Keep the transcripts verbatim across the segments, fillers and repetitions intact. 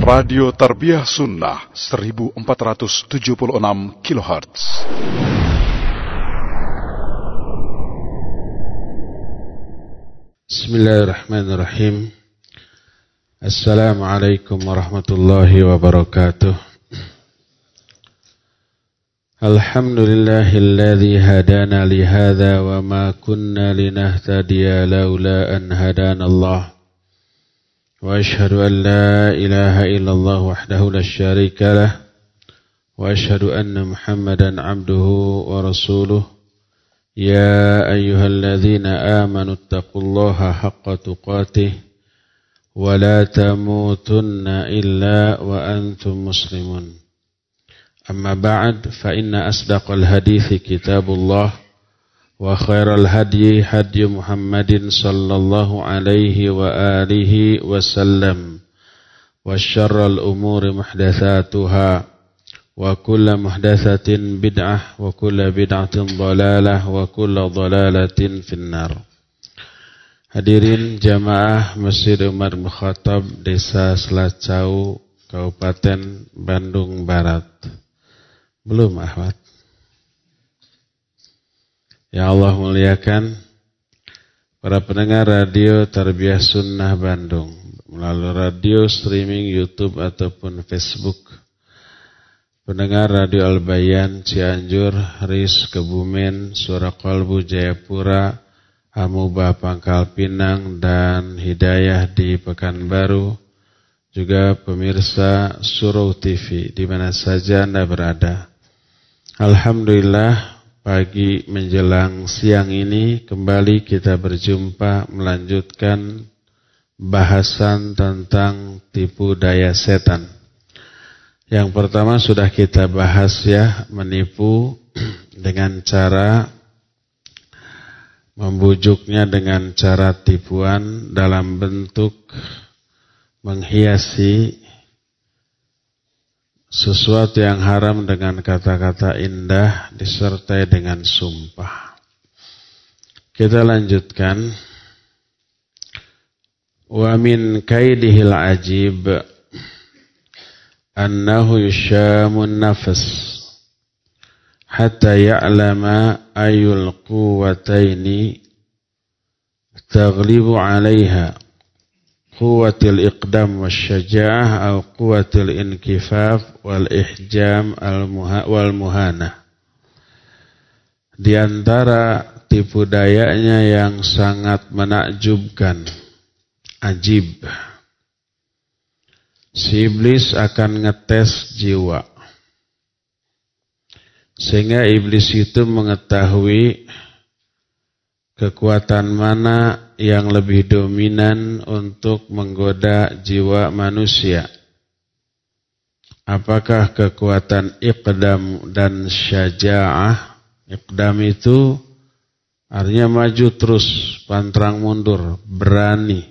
Radio Tarbiyah Sunnah seribu empat ratus tujuh puluh enam kilohertz. Bismillahirrahmanirrahim. Assalamualaikum warahmatullahi wabarakatuh. Alhamdulillahilladzi hadana lihadza wa ma kunna linahtadiya laula an hadana Allah. Wa ashhadu an la ilaha illallah wahdahu la syarika lah. Wa ashhadu anna Muhammadan abduhu wa rasuluh. Ya ayyuhalladzina amanu taqullaha haqqa tuqatih wa la tamutunna illa wa antum muslimun. Amma ba'd, fa inna asdaqal hadithi kitabullah wa khairal hadyi hadyi Muhammadin sallallahu alaihi wa alihi wa sallam wa syarral umuri muhdatsatuha wa kullu muhdatsatin bid'ah wa kullu bid'atin dhalalah wa kullu dhalalatin finnar. Hadirin jamaah Masjid Umar bin Khattab, Desa Selacau, Kabupaten Bandung Barat. Belum, Ahmad? Ya Allah muliakan para pendengar radio Tarbiyah Sunnah Bandung melalui radio, streaming, YouTube ataupun Facebook. Pendengar radio Al-Bayan, Cianjur, Ris, Kebumen, Suara Kalbu, Jayapura, Amuba, Pangkal Pinang, dan Hidayah di Pekanbaru. Juga pemirsa Surau T V di mana saja Anda berada. Alhamdulillah, pagi menjelang siang ini kembali kita berjumpa melanjutkan bahasan tentang tipu daya setan. Yang pertama sudah kita bahas ya, menipu dengan cara membujuknya dengan cara tipuan dalam bentuk menghiasi sesuatu yang haram dengan kata-kata indah disertai dengan sumpah. Kita lanjutkan. Wa min kaidihil ajib annahu yushamun nafas hatta ya'lama ayul quwwataini taghlibu 'alaiha. Quwwatil iqdam wasyaja'ah atau quwwatil inkifaf wal ihjam wal muhanah. Di antara tipu dayanya yang sangat menakjubkan, ajib, si iblis akan ngetes jiwa. Sehingga iblis itu mengetahui kekuatan mana yang lebih dominan untuk menggoda jiwa manusia. Apakah kekuatan iqdam dan syaja'ah? Iqdam itu artinya maju terus, pantang mundur, berani,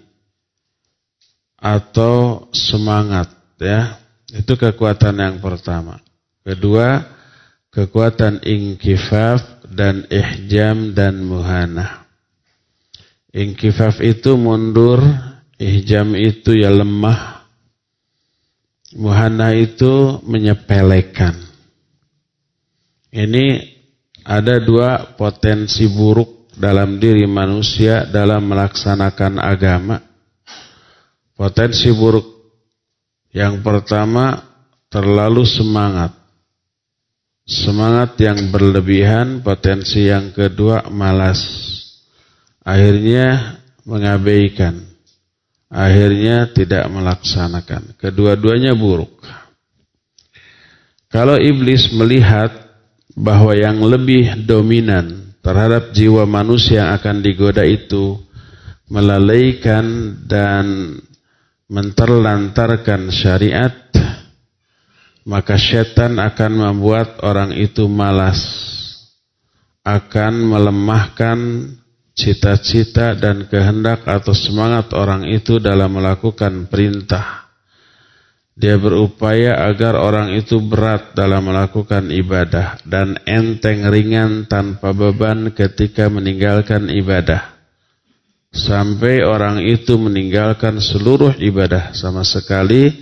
atau semangat, ya. Itu kekuatan yang pertama. Kedua, kekuatan inkifaf dan ihjam dan muhanah. Inkifaf itu mundur, ihjam itu ya lemah, muhanah itu menyepelekan. Ini ada dua potensi buruk dalam diri manusia dalam melaksanakan agama. Potensi buruk yang pertama, terlalu semangat. Semangat yang berlebihan. Potensi yang kedua, malas. Akhirnya mengabaikan. Akhirnya tidak melaksanakan. Kedua-duanya buruk. Kalau iblis melihat bahwa yang lebih dominan terhadap jiwa manusia yang akan digoda itu melalaikan dan menterlantarkan syariat, maka setan akan membuat orang itu malas, akan melemahkan cita-cita dan kehendak atau semangat orang itu dalam melakukan perintah. Dia berupaya agar orang itu berat dalam melakukan ibadah dan enteng ringan tanpa beban ketika meninggalkan ibadah. Sampai orang itu meninggalkan seluruh ibadah sama sekali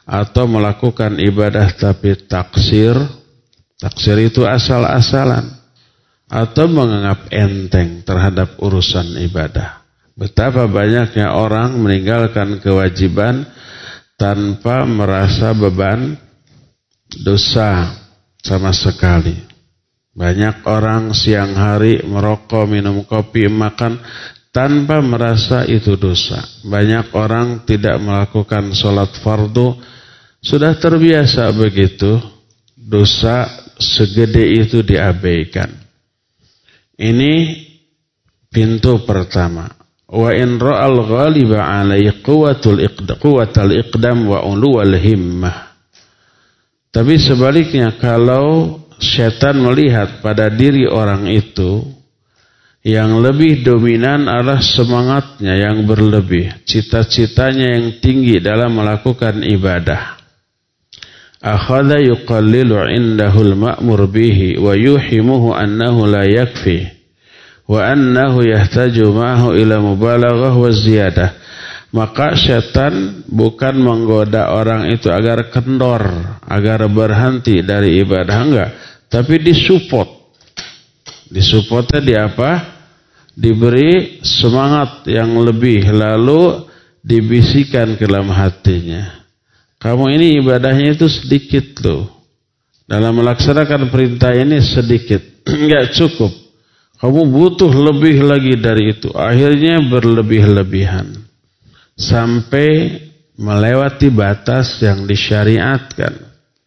atau melakukan ibadah tapi taksir. Taksir itu asal-asalan, atau menganggap enteng terhadap urusan ibadah. Betapa banyaknya orang meninggalkan kewajiban tanpa merasa beban dosa sama sekali. Banyak orang siang hari merokok, minum kopi, makan tanpa merasa itu dosa. Banyak orang tidak melakukan sholat fardu, sudah terbiasa begitu, dosa segede itu diabaikan. Ini pintu pertama. Wa in ra'al ghaliba 'alai quwwatul iqdam quwwatal iqdam wa ulul himmah. Tapi sebaliknya, kalau setan melihat pada diri orang itu yang lebih dominan adalah semangatnya yang berlebih, cita-citanya yang tinggi dalam melakukan ibadah, akhadha yuqallilu indahul ma'mur bihi wa yuhimuhu annahu la yakfi wa annahu yahtaju ma'ahu ila mubalaghah wa ziyadah. Maka setan bukan menggoda orang itu agar kendor, agar berhenti dari ibadah, enggak, tapi disupport. Disupportnya di apa? Diberi semangat yang lebih, lalu dibisikkan ke dalam hatinya, kamu ini ibadahnya itu sedikit loh, dalam melaksanakan perintah ini sedikit, enggak cukup, kamu butuh lebih lagi dari itu. Akhirnya berlebih-lebihan sampai melewati batas yang disyariatkan.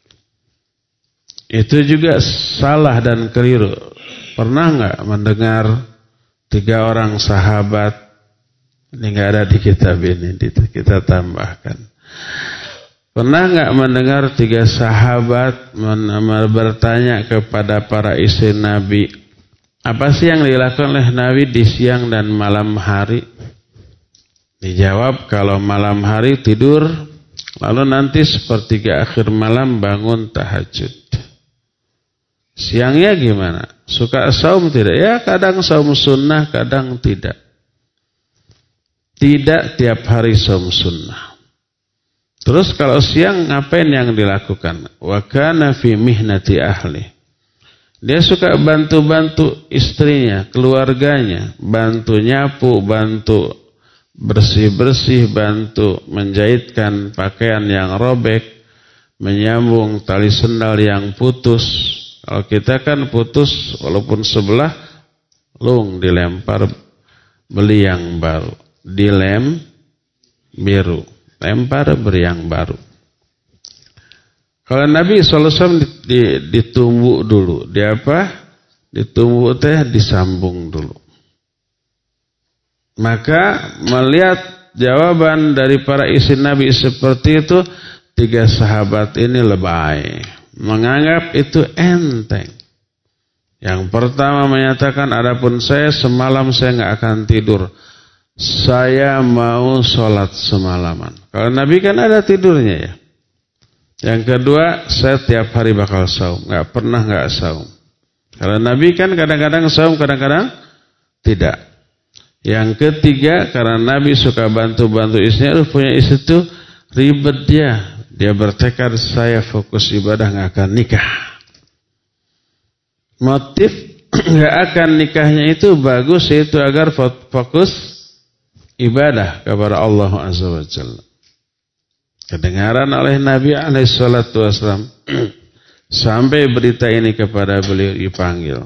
Itu juga salah dan keliru. Pernah enggak mendengar tiga orang sahabat, ini enggak ada di kitab ini, kita tambahkan. Pernah enggak mendengar tiga sahabat bertanya kepada para istri Nabi, apa sih yang dilakukan oleh Nabi di siang dan malam hari? Dijawab, kalau malam hari tidur, lalu nanti sepertiga akhir malam bangun tahajud. Siangnya gimana? Suka saum tidak? Ya kadang saum sunnah, kadang tidak. Tidak tiap hari saum sunnah. Terus kalau siang ngapain yang dilakukan? Wa kana fi mihnati ahli. Dia suka bantu-bantu istrinya, keluarganya, bantu nyapu, bantu bersih-bersih, bantu menjahitkan pakaian yang robek, menyambung tali sendal yang putus. Kalau kita kan putus walaupun sebelah, lung dilempar, beli yang baru, dilem biru, lempar beri yang baru. Kalau Nabi shallallahu alaihi wasallam ditumbuk dulu, dia apa? Ditumbuk teh disambung dulu. Maka melihat jawaban dari para istri Nabi seperti itu, tiga sahabat ini lebay, menganggap itu enteng. Yang pertama menyatakan, adapun saya semalam saya nggak akan tidur, saya mau sholat semalaman. Kalau Nabi kan ada tidurnya ya. Yang kedua, saya tiap hari bakal saum, nggak pernah nggak saum. Kalau Nabi kan kadang-kadang saum, kadang-kadang tidak. Yang ketiga, karena Nabi suka bantu-bantu istrinya, punya istri itu ribet dia. Dia bertekad, saya fokus ibadah, gak akan nikah. Motif gak akan nikahnya itu bagus, yaitu agar fokus ibadah kepada Allah Azza wa Jalla. Kedengaran oleh Nabi alaihi salatu wassalam, sampai berita ini kepada beliau, dipanggil.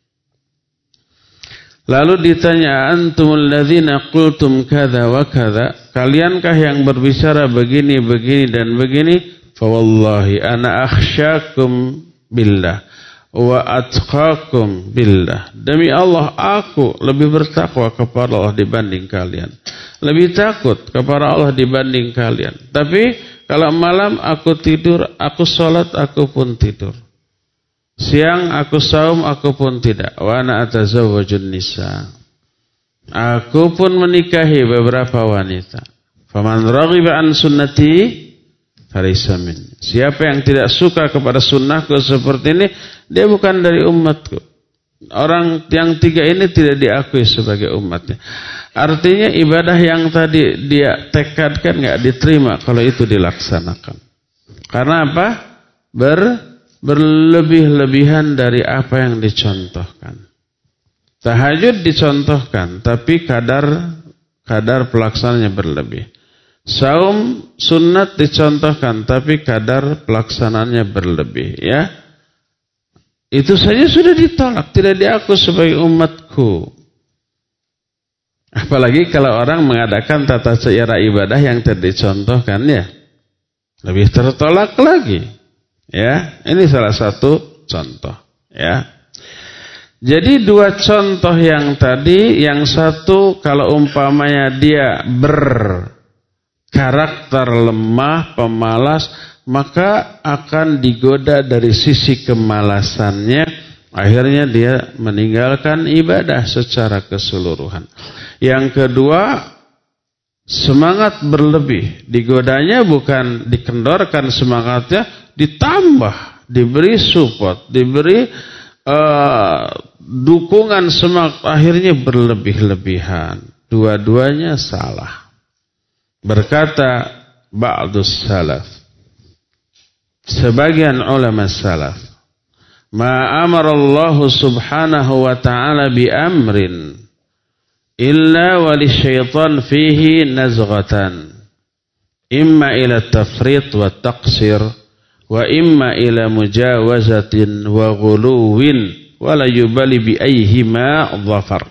Lalu ditanya, antumul ladzina qultum kadza wa kadza, kaliankah yang berbicara begini begini dan begini? Fa wallahi ana akhsyakum billah wa atqakum billah. Demi Allah, aku lebih bertakwa kepada Allah dibanding kalian, lebih takut kepada Allah dibanding kalian. Tapi kalau malam aku tidur, aku salat, aku pun tidur. Siang aku saum, aku pun tidak. Wa ana atazawwajun nisa. Aku pun menikahi beberapa wanita. Faman raghiba an sunnati falaysa minni. Siapa yang tidak suka kepada sunnahku seperti ini, dia bukan dari umatku. Orang yang tiga ini tidak diakui sebagai umatnya. Artinya ibadah yang tadi dia tekadkan enggak diterima kalau itu dilaksanakan. Karena apa? Ber, berlebih-lebihan dari apa yang dicontohkan. Tahajud dicontohkan, tapi kadar kadar pelaksananya berlebih. Saum sunat dicontohkan, tapi kadar pelaksananya berlebih. Ya, itu saja sudah ditolak, tidak diaku sebagai umatku. Apalagi kalau orang mengadakan tata cara ibadah yang tidak dicontohkan, ya lebih tertolak lagi. Ya, ini salah satu contoh. Ya. Jadi dua contoh yang tadi, yang satu kalau umpamanya dia berkarakter lemah, pemalas, maka akan digoda dari sisi kemalasannya, akhirnya dia meninggalkan ibadah secara keseluruhan. Yang kedua, semangat berlebih, digodanya bukan dikendorkan semangatnya, ditambah, diberi support, diberi Uh, dukungan semangat, akhirnya berlebih-lebihan. Dua-duanya salah. Berkata ba'dus salaf, sebagian ulama salaf, ma amarallahu subhanahu wa ta'ala bi amrin illa wali syaitan fihi nazghatan, imma ila tafrit wa taqsir, wa imma ila mujawazatin wa ghuluwin wa la yubali bi ayyihima dhafar.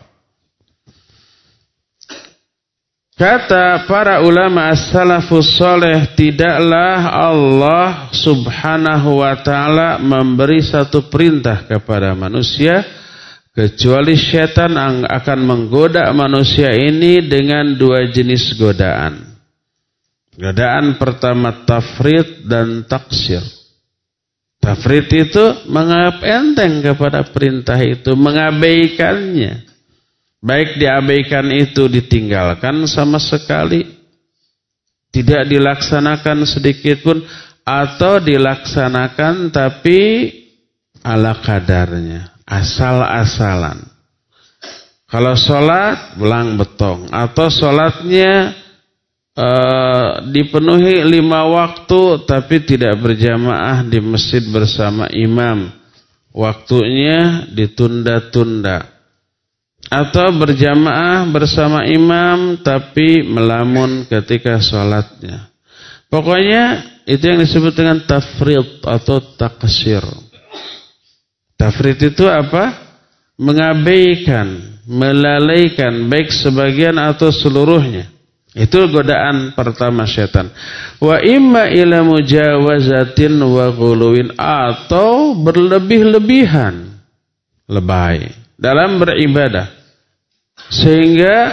Kata para ulama as-salafus saleh, tidaklah Allah subhanahu wa ta'ala memberi satu perintah kepada manusia kecuali syaitan akan menggoda manusia ini dengan dua jenis godaan. Godaan pertama tafrid dan taksir. Tafrid itu menganggap enteng kepada perintah itu, mengabaikannya. Baik diabaikan itu ditinggalkan sama sekali, tidak dilaksanakan sedikit pun, atau dilaksanakan tapi ala kadarnya, asal-asalan. Kalau sholat belang betong, atau sholatnya Uh, dipenuhi lima waktu tapi tidak berjamaah di masjid bersama imam, waktunya ditunda-tunda, atau berjamaah bersama imam tapi melamun ketika sholatnya. Pokoknya itu yang disebut dengan tafrid atau taksir. Tafrid itu apa? Mengabaikan, melalaikan, baik sebagian atau seluruhnya. Itu godaan pertama syaitan. Wa imma ila mujawazatin wa ghuluwin, atau berlebih-lebihan, lebay dalam beribadah sehingga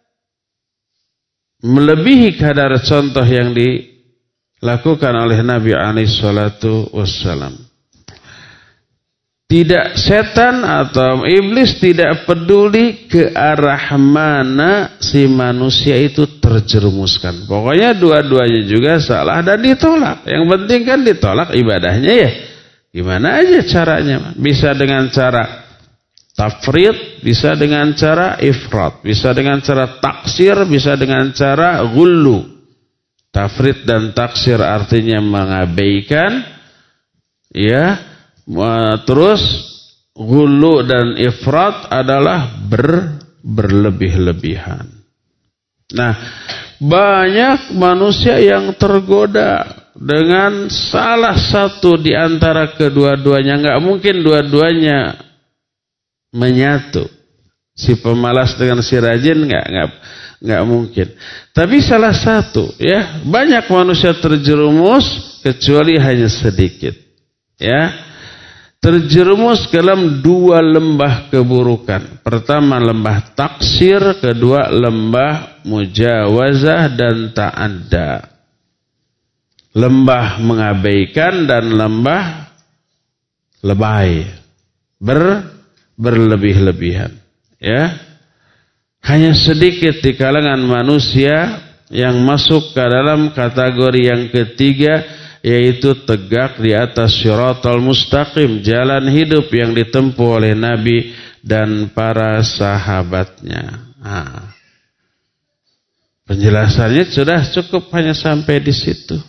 melebihi kadar contoh yang dilakukan oleh Nabi alaihi salatu wassalam. Tidak, setan atau iblis tidak peduli ke arah mana si manusia itu terjerumuskan. Pokoknya dua-duanya juga salah dan ditolak. Yang penting kan ditolak ibadahnya, ya. Gimana aja caranya? Bisa dengan cara tafrid, bisa dengan cara ifrat, bisa dengan cara taksir, bisa dengan cara ghullu. Tafrid dan taksir artinya mengabaikan, ya. Terus ghulu dan ifrat adalah ber, berlebih-lebihan. Nah, banyak manusia yang tergoda dengan salah satu di antara kedua-duanya. Enggak mungkin dua-duanya menyatu. Si pemalas dengan si rajin enggak, enggak, enggak mungkin. Tapi salah satu, ya, banyak manusia terjerumus kecuali hanya sedikit. Ya. Terjerumus ke dalam dua lembah keburukan. Pertama lembah taksir, kedua lembah mujawazah dan ta'adda. Lembah mengabaikan dan lembah lebay, ber berlebih-lebihan. Ya, hanya sedikit di kalangan manusia yang masuk ke dalam kategori yang ketiga, yaitu tegak di atas syiratal mustaqim, jalan hidup yang ditempuh oleh Nabi dan para sahabatnya. Nah, penjelasannya sudah cukup hanya sampai di situ.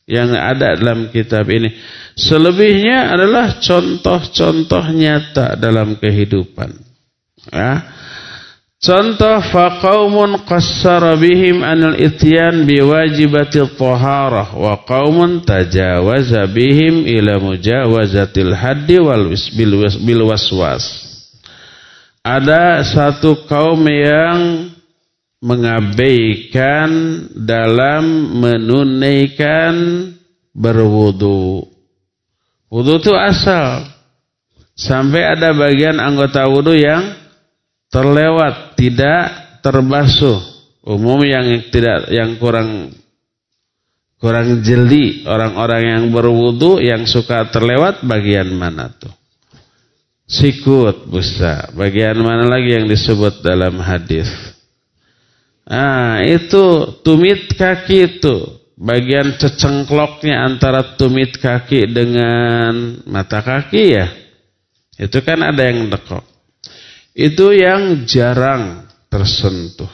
yang ada dalam kitab ini. Selebihnya adalah contoh-contoh nyata dalam kehidupan. Ya. Contoh, faqaumun qassara bihim anil ityan biwajibati taharah wa qaumun tajawaza bihim ila mujawazatil haddi wal bil waswas. Ada satu kaum yang mengabaikan dalam menunaikan berwudu. Wudu itu asal. Sampai ada bagian anggota wudu yang terlewat, tidak terbasuh. Umum yang tidak, yang kurang kurang jeli, orang-orang yang berwudu yang suka terlewat bagian mana tuh? Sikut, busa. Bagian mana lagi yang disebut dalam hadis? Ah, itu tumit kaki itu. Bagian cecengkloknya antara tumit kaki dengan mata kaki ya. Itu kan ada yang dekok. Itu yang jarang tersentuh.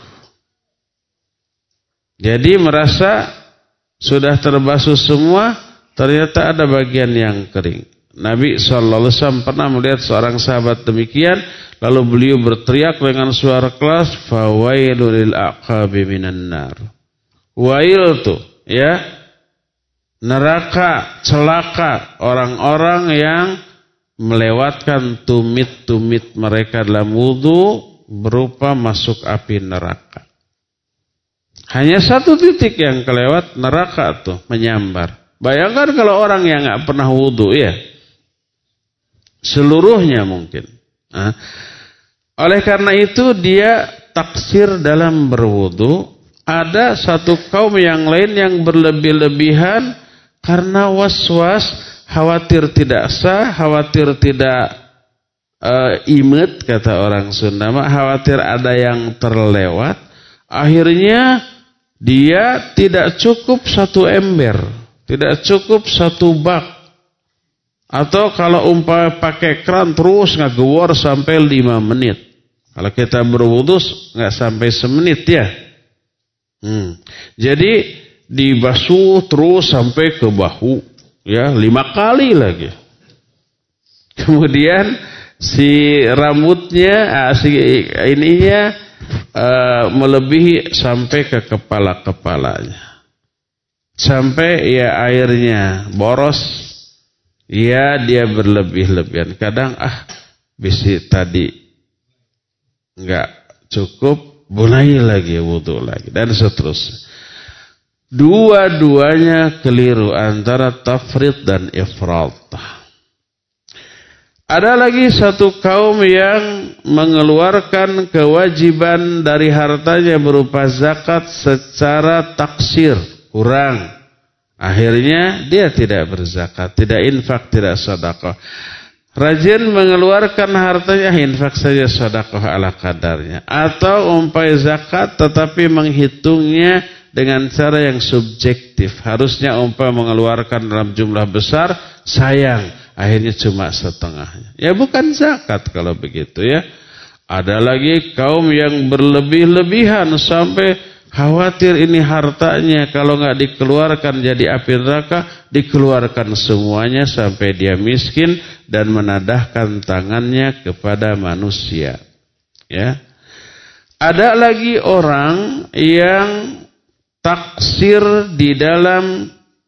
Jadi merasa sudah terbasuh semua, ternyata ada bagian yang kering. Nabi shallallahu alaihi wasallam pernah melihat seorang sahabat demikian, lalu beliau berteriak dengan suara keras, "Fawailul lil aqabi minan nar." Wail tuh, ya, neraka, celaka orang-orang yang melewatkan tumit-tumit mereka dalam wudu berupa masuk api neraka. Hanya satu titik yang kelewat, neraka tuh menyambar. Bayangkan kalau orang yang nggak pernah wudu ya, seluruhnya mungkin. Nah, oleh karena itu dia taksir dalam berwudu. Ada satu kaum yang lain yang berlebih-lebihan karena was-was, khawatir tidak sah, khawatir tidak uh, imet, kata orang Sunda, khawatir ada yang terlewat. Akhirnya dia tidak cukup satu ember, tidak cukup satu bak. Atau kalau umpama pakai keran terus ngegewor sampai lima menit. Kalau kita berwudu nggak sampai semenit ya. Hmm. Jadi dibasuh terus sampai ke bahu, ya lima kali lagi. Kemudian si rambutnya, si ininya uh, melebihi sampai ke kepala kepalanya, sampai ya airnya boros, ya dia berlebih-lebihan. Kadang ah bisi tadi nggak cukup. Mulai lagi wudu lagi dan seterusnya. Dua-duanya keliru antara tafrid dan ifrat. Ada lagi satu kaum yang mengeluarkan kewajiban dari hartanya berupa zakat secara taksir, kurang. Akhirnya dia tidak berzakat, tidak infak, tidak sedekah. Rajin mengeluarkan hartanya, infak saja, sedekah ala kadarnya. Atau umpai zakat tetapi menghitungnya dengan cara yang subjektif. Harusnya umpah mengeluarkan dalam jumlah besar, sayang, akhirnya cuma setengahnya. Ya bukan zakat kalau begitu ya. Ada lagi kaum yang berlebih-lebihan sampai khawatir ini hartanya kalau nggak dikeluarkan jadi api neraka, dikeluarkan semuanya sampai dia miskin dan menadahkan tangannya kepada manusia. Ya. Ada lagi orang yang taksir di dalam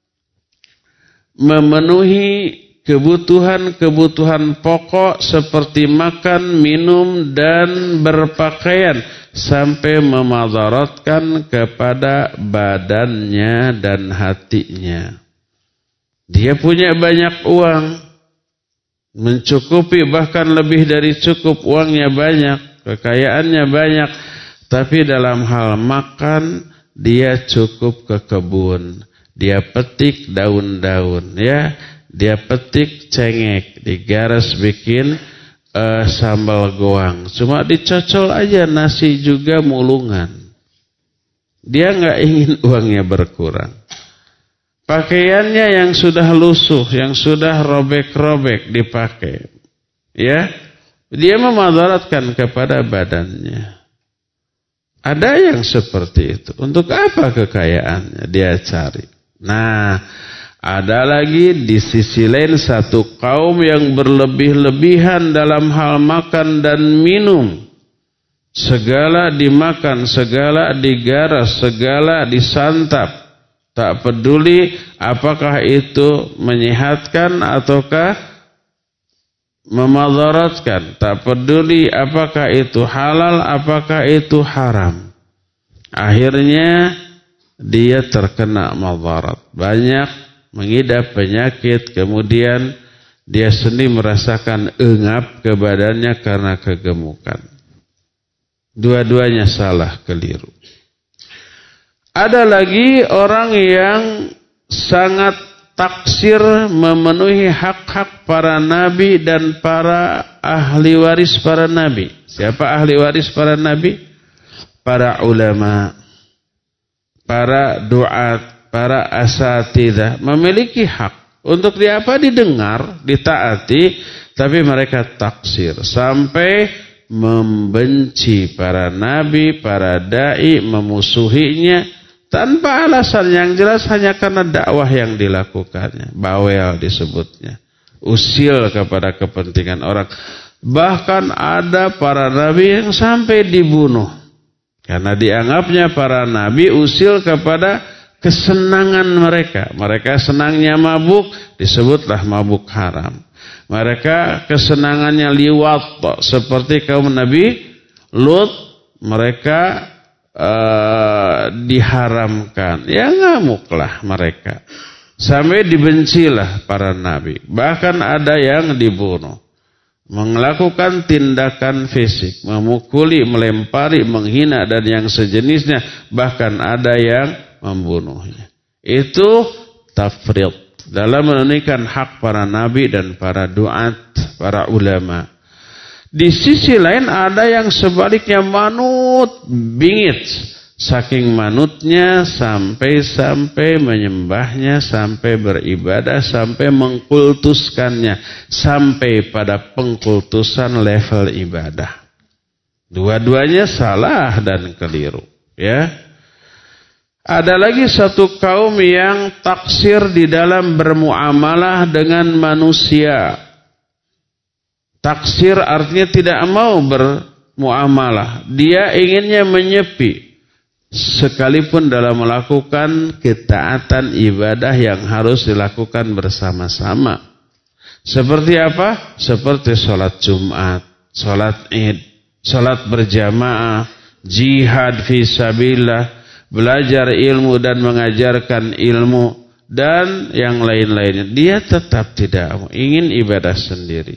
memenuhi kebutuhan-kebutuhan pokok seperti makan, minum, dan berpakaian sampai memadaratkan kepada badannya dan hatinya. Dia punya banyak uang, mencukupi bahkan lebih dari cukup, uangnya banyak, kekayaannya banyak, tapi dalam hal makan dia cukup ke kebun, dia petik daun-daun, ya, dia petik cengek, digaras bikin uh, sambal goang, cuma dicocol aja nasi juga mulungan. Dia nggak ingin uangnya berkurang. Pakaiannya yang sudah lusuh, yang sudah robek-robek dipakai, ya, dia memadaratkan kepada badannya. Ada yang seperti itu. Untuk apa kekayaannya dia cari? Nah, ada lagi di sisi lain satu kaum yang berlebih-lebihan dalam hal makan dan minum. Segala dimakan, segala digaras, segala disantap. Tak peduli apakah itu menyehatkan ataukah memadaratkan. Tak peduli apakah itu halal, apakah itu haram. Akhirnya dia terkena madarat. Banyak mengidap penyakit, kemudian dia sendiri merasakan engap ke badannya karena kegemukan. Dua-duanya salah, keliru. Ada lagi orang yang sangat taksir memenuhi hak-hak para nabi dan para ahli waris para nabi. Siapa ahli waris para nabi? Para ulama, para duat, para asatidzah memiliki hak untuk diapa didengar, ditaati, tapi mereka taksir sampai membenci para nabi, para dai, memusuhinya tanpa alasan yang jelas, hanya karena dakwah yang dilakukannya. Bawel disebutnya, usil kepada kepentingan orang. Bahkan ada para nabi yang sampai dibunuh karena dianggapnya para nabi usil kepada kesenangan mereka. Mereka senangnya mabuk, disebutlah mabuk haram. Mereka kesenangannya liwat, seperti kaum Nabi Lut, mereka uh, diharamkan. Ya ngamuklah mereka. Sampai dibencilah para nabi. Bahkan ada yang dibunuh. Melakukan tindakan fisik, memukuli, melempari, menghina dan yang sejenisnya. Bahkan ada yang membunuhnya. Itu tafrid dalam menunaikan hak para nabi dan para duat, para ulama. Di sisi lain ada yang sebaliknya manut, bingit. Saking manutnya sampai-sampai menyembahnya, sampai beribadah, sampai mengkultuskannya. Sampai pada pengkultusan level ibadah. Dua-duanya salah dan keliru. Ya. Ada lagi satu kaum yang taksir di dalam bermuamalah dengan manusia. Taksir artinya tidak mau bermuamalah. Dia inginnya menyepi. Sekalipun dalam melakukan ketaatan ibadah yang harus dilakukan bersama-sama. Seperti apa? Seperti sholat Jumat, sholat Id, sholat berjamaah, jihad fisabilillah, belajar ilmu dan mengajarkan ilmu dan yang lain-lainnya. Dia tetap tidak mau, ingin ibadah sendiri.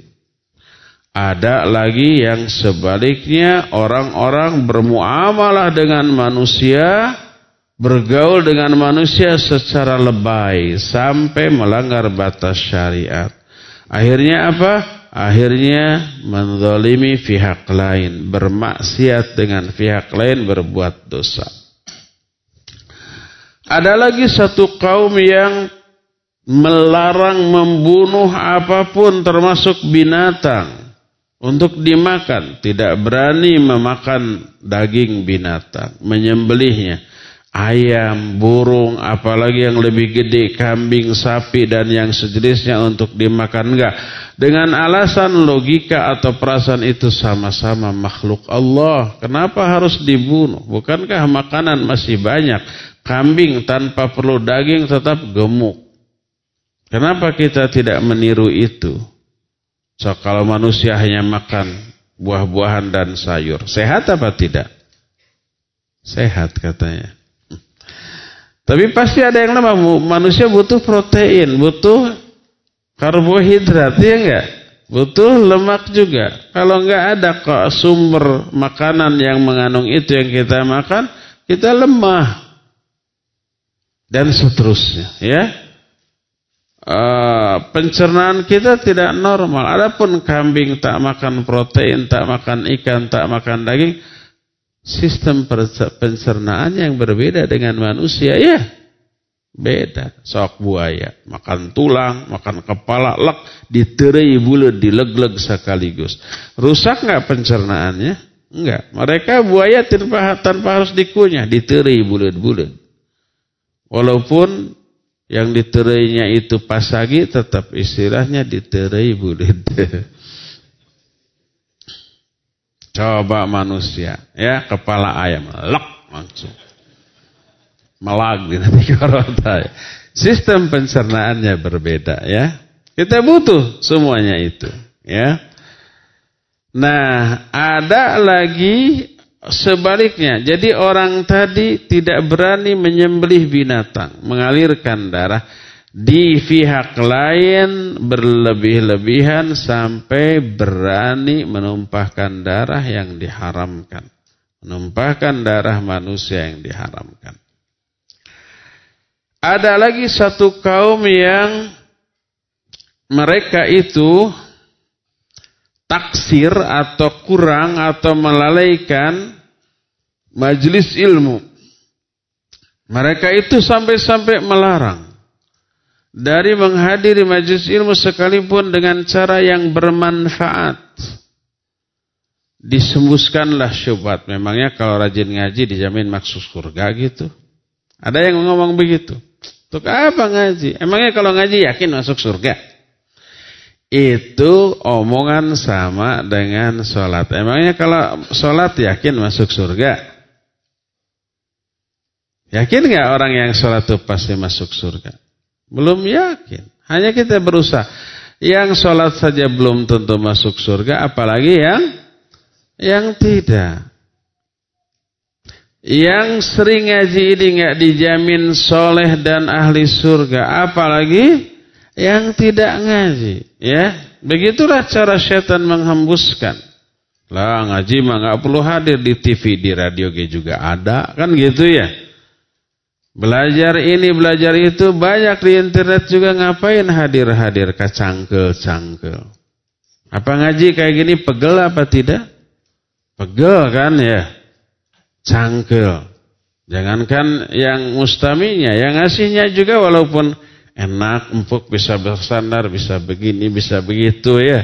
Ada lagi yang sebaliknya, orang-orang bermuamalah dengan manusia, bergaul dengan manusia secara lebay sampai melanggar batas syariat. Akhirnya apa? Akhirnya menzalimi pihak lain, bermaksiat dengan pihak lain, berbuat dosa. Ada lagi satu kaum yang melarang membunuh apapun termasuk binatang untuk dimakan. Tidak berani memakan daging binatang, menyembelihnya. Ayam, burung, apalagi yang lebih gede, kambing, sapi dan yang sejenisnya untuk dimakan. Enggak. Dengan alasan logika atau perasaan itu sama-sama makhluk Allah. Kenapa harus dibunuh? Bukankah makanan masih banyak? Kambing tanpa perlu daging tetap gemuk. Kenapa kita tidak meniru itu? So, kalau manusia hanya makan buah-buahan dan sayur, sehat apa tidak? Sehat katanya. Tapi pasti ada yang nama manusia butuh protein, butuh karbohidrat, ya enggak? Butuh lemak juga. Kalau enggak ada kok sumber makanan yang mengandung itu yang kita makan, kita lemah. Dan seterusnya, ya. Uh, pencernaan kita tidak normal. Adapun kambing tak makan protein, tak makan ikan, tak makan daging, sistem pencernaan yang berbeda dengan manusia, ya. Beda. Sok buaya makan tulang, makan kepala, lek, diterei bulat, dilegleg sekaligus. Rusak enggak pencernaannya? Enggak. Mereka buaya tanpa tanpa harus dikunyah, diterei bulat-bulat. Walaupun yang diterainya itu pasagi, tetap istilahnya diterai bulit. Coba manusia, ya kepala ayam, lek langsung. Melag di nanti korota. Sistem pencernaannya berbeda ya. Kita butuh semuanya itu ya. Nah, ada lagi sebaliknya. Jadi orang tadi tidak berani menyembelih binatang, mengalirkan darah di pihak lain berlebih-lebihan sampai berani menumpahkan darah yang diharamkan. Menumpahkan darah manusia yang diharamkan. Ada lagi satu kaum yang mereka itu taksir atau kurang atau melalaikan majelis ilmu. Mereka itu sampai-sampai melarang dari menghadiri majelis ilmu sekalipun dengan cara yang bermanfaat. Disembuskanlah syubhat. Memangnya kalau rajin ngaji dijamin masuk surga gitu? Ada yang ngomong begitu. Untuk apa ngaji? Emangnya kalau ngaji yakin masuk surga? Itu omongan sama dengan sholat. Emangnya kalau sholat yakin masuk surga? Yakin gak orang yang sholat itu pasti masuk surga? Belum yakin. Hanya kita berusaha. Yang sholat saja belum tentu masuk surga, apalagi yang yang tidak. Yang sering ngaji ini gak dijamin soleh dan ahli surga, apalagi yang tidak ngaji. Ya, begitulah cara setan menghembuskan. Lah ngaji mah gak perlu hadir di T V, di radio juga ada, kan gitu ya. Belajar ini, belajar itu, banyak di internet juga, ngapain hadir-hadir kacangkel-cangkel. Apa ngaji kayak gini pegel apa tidak? Pegel kan ya. Cangkel. Jangankan yang mustaminya, yang ngasihnya juga walaupun enak, empuk, bisa bersandar, bisa begini, bisa begitu ya.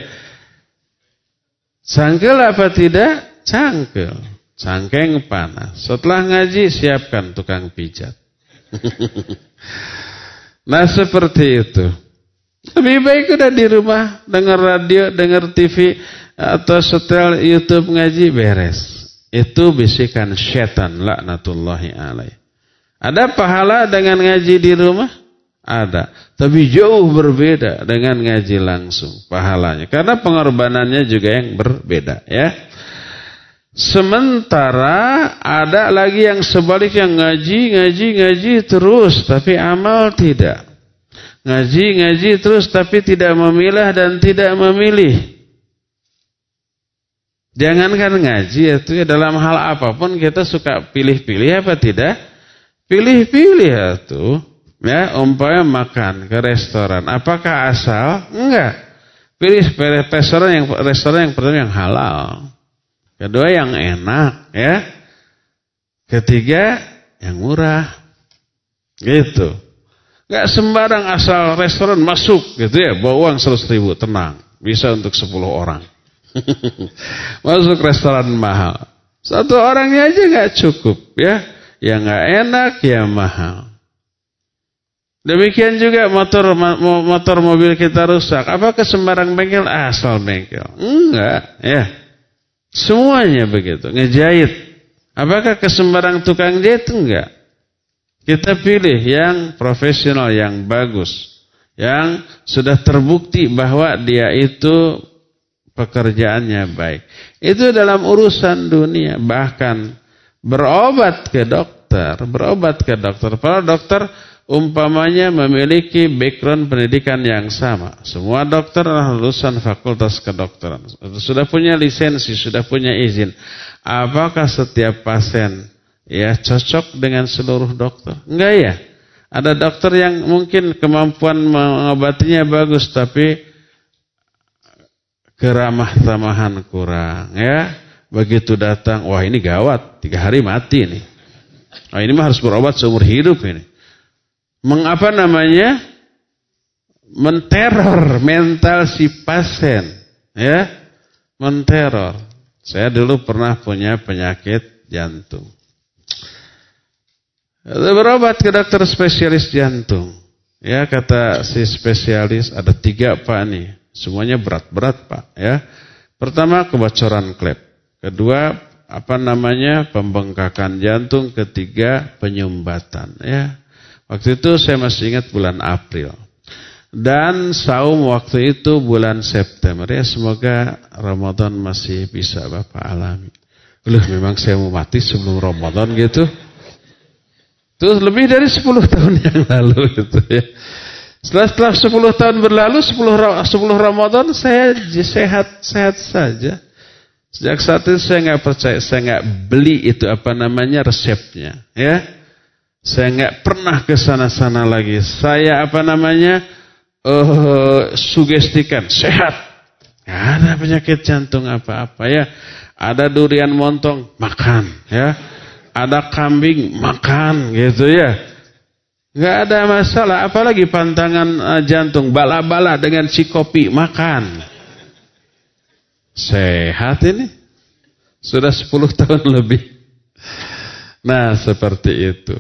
Cangkel apa tidak? Cangkel. Cangkeng panas. Setelah ngaji siapkan tukang pijat. Nah seperti itu. Lebih baik udah di rumah dengar radio, dengar T V atau setel YouTube ngaji beres. Itu bisikan syaitan laknatullahi alaih. Ada pahala dengan ngaji di rumah? Ada. Tapi jauh berbeda dengan ngaji langsung pahalanya. Karena pengorbanannya juga yang berbeda ya. Sementara ada lagi yang sebaliknya ngaji, ngaji, ngaji terus tapi amal tidak. Ngaji, ngaji terus tapi tidak memilah dan tidak memilih. Jangankan ngaji itu ya, dalam hal apapun kita suka pilih-pilih apa tidak? Pilih-pilih itu. Ya, umpamanya makan ke restoran. Apakah asal? Enggak. Pilih restoran yang restoran yang pertama yang halal. Kedua yang enak, ya. Ketiga yang murah. Gitu. Enggak sembarang asal restoran masuk gitu ya, bawa uang seratus ribu, tenang. Bisa untuk sepuluh orang. Masuk restoran mahal. Satu orangnya aja gak cukup ya. Yang gak enak ya mahal. Demikian juga motor motor mobil kita rusak. Apakah sembarang bengkel? Asal bengkel. Enggak ya. Semuanya begitu. Ngejahit. Apakah ke sembarang tukang jahit? Enggak. Kita pilih yang profesional, yang bagus. Yang sudah terbukti bahwa dia itu pekerjaannya baik. Itu dalam urusan dunia. Bahkan berobat ke dokter. Berobat ke dokter. Para dokter umpamanya memiliki background pendidikan yang sama. Semua dokter adalah lulusan fakultas kedokteran. Sudah punya lisensi, sudah punya izin. Apakah setiap pasien ya cocok dengan seluruh dokter? Enggak ya. Ada dokter yang mungkin kemampuan mengobatinya bagus, tapi keramah-tamahan kurang ya. Begitu datang, wah ini gawat, tiga hari mati nih. Oh ini mah harus berobat seumur hidup ini. Mengapa namanya? Menteror mental si pasien ya. Menteror. Saya dulu pernah punya penyakit jantung. Berobat ke dokter spesialis jantung Ya, kata si spesialis, ada tiga Pak nih. Semuanya berat-berat Pak. Ya, pertama kebocoran klep. Kedua, apa namanya, pembengkakan jantung. Ketiga, penyumbatan. Ya, waktu itu saya masih ingat bulan April. Dan saum waktu itu bulan September. Ya, semoga Ramadan masih bisa Bapak alami. Loh, memang saya mau mati sebelum Ramadan gitu. Itu lebih dari sepuluh tahun yang lalu gitu ya. Setelah, setelah sepuluh tahun berlalu, sepuluh Ramadan saya sehat-sehat saja. Sejak saat itu saya nggak percaya, saya nggak beli itu apa namanya resepnya, ya. Saya nggak pernah ke sana-sana lagi. Saya apa namanya uh, sugestikan sehat. Nggak ada penyakit jantung apa-apa ya. Ada durian montong, makan, ya. Ada kambing, makan, gitu ya. Nggak ada masalah. Apalagi pantangan uh, jantung, bala-bala dengan si kopi, makan. Sehat ini. Sudah sepuluh tahun lebih. Nah, seperti itu.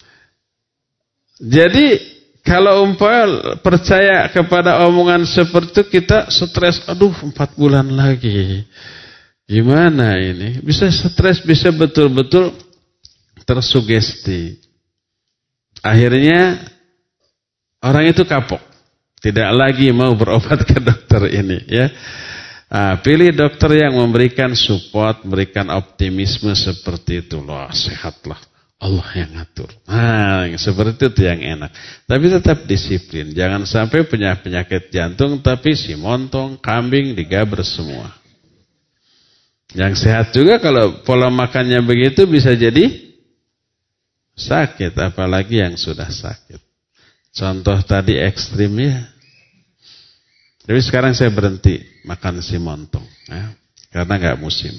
Jadi, kalau umpama percaya kepada omongan seperti itu, kita stres, aduh empat bulan lagi. Gimana ini? Bisa stres, bisa betul-betul tersugesti. Akhirnya, orang itu kapok. Tidak lagi mau berobat ke dokter ini, ya. Nah, pilih dokter yang memberikan support, memberikan optimisme seperti itu. Loh, sehatlah. Allah yang ngatur. Nah, seperti itu yang enak. Tapi tetap disiplin. Jangan sampai punya penyakit jantung, tapi si montong, kambing digaber semua. Yang sehat juga kalau pola makannya begitu bisa jadi sakit. Apalagi yang sudah sakit. Contoh tadi ekstrim ya. Tapi sekarang saya berhenti makan si montong, ya, karena nggak musim.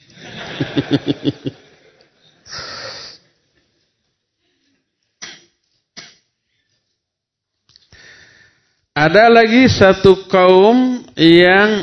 Ada lagi satu kaum yang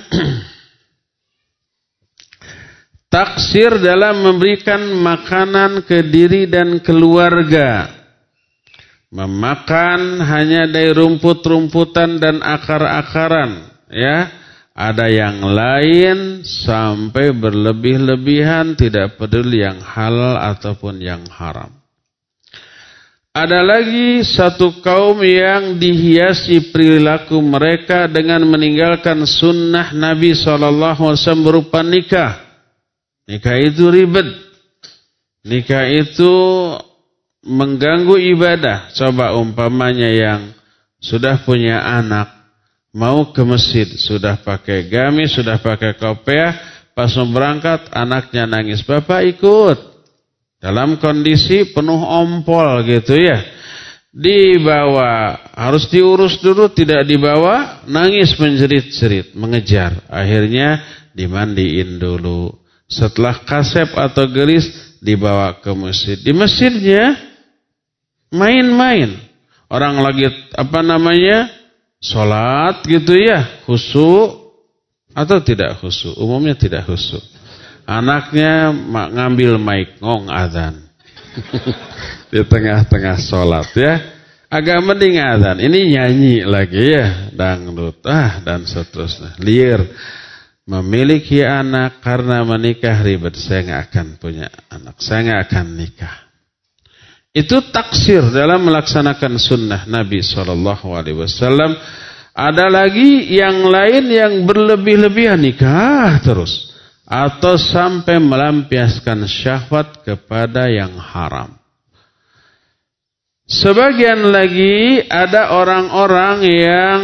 taksir dalam memberikan makanan ke diri dan keluarga. Memakan hanya dari rumput-rumputan dan akar-akaran, ya. Ada yang lain sampai berlebih-lebihan, tidak peduli yang halal ataupun yang haram. Ada lagi satu kaum yang dihiasi perilaku mereka dengan meninggalkan sunnah Nabi shallallahu alaihi wasallam berupa nikah. Nikah itu ribet. Nikah itu mengganggu ibadah. Coba umpamanya yang sudah punya anak, mau ke masjid, sudah pakai gamis, sudah pakai kopiah, pas mau berangkat anaknya nangis, bapak ikut. Dalam kondisi penuh ompol gitu ya. Dibawa, harus diurus dulu, tidak dibawa, nangis menjerit-jerit, mengejar. Akhirnya dimandiin dulu. Setelah kasep atau geris, dibawa ke masjid. Di masjidnya main-main. Orang lagi apa namanya? Sholat gitu ya. Khusyuk atau tidak khusyuk? Umumnya tidak khusyuk. Anaknya ngambil mic ngong azan. Di tengah-tengah sholat ya. Agak mending azan. Ini nyanyi lagi ya. Dangdut. Ah, dan seterusnya. Liar. Memiliki anak karena menikah ribet. Saya nggak akan punya anak. Saya nggak akan nikah. Itu taksir dalam melaksanakan sunnah Nabi shallallahu alaihi wasallam. Ada lagi yang lain yang berlebih-lebihan nikah terus. Atau sampai melampiaskan syahwat kepada yang haram. Sebagian lagi ada orang-orang yang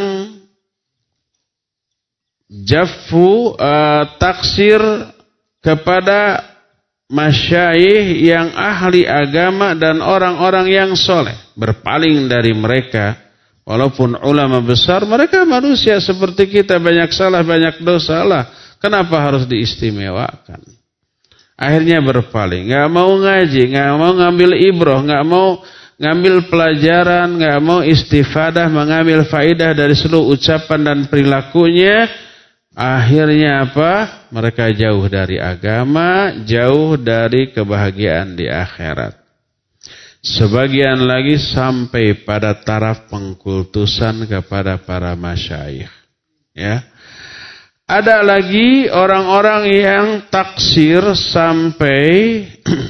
jafu uh, taksir kepada masyayikh yang ahli agama dan orang-orang yang soleh. Berpaling dari mereka. Walaupun ulama besar, mereka manusia seperti kita. Banyak salah, banyak dosa lah. Kenapa harus diistimewakan? Akhirnya berpaling. Gak mau ngaji, gak mau ngambil ibroh, gak mau ngambil pelajaran, gak mau istifadah, mengambil faidah dari seluruh ucapan dan perilakunya. Akhirnya apa? Mereka jauh dari agama, jauh dari kebahagiaan di akhirat. Sebagian lagi sampai pada taraf pengkultusan kepada para masyayikh. Ya. Ada lagi orang-orang yang taksir sampai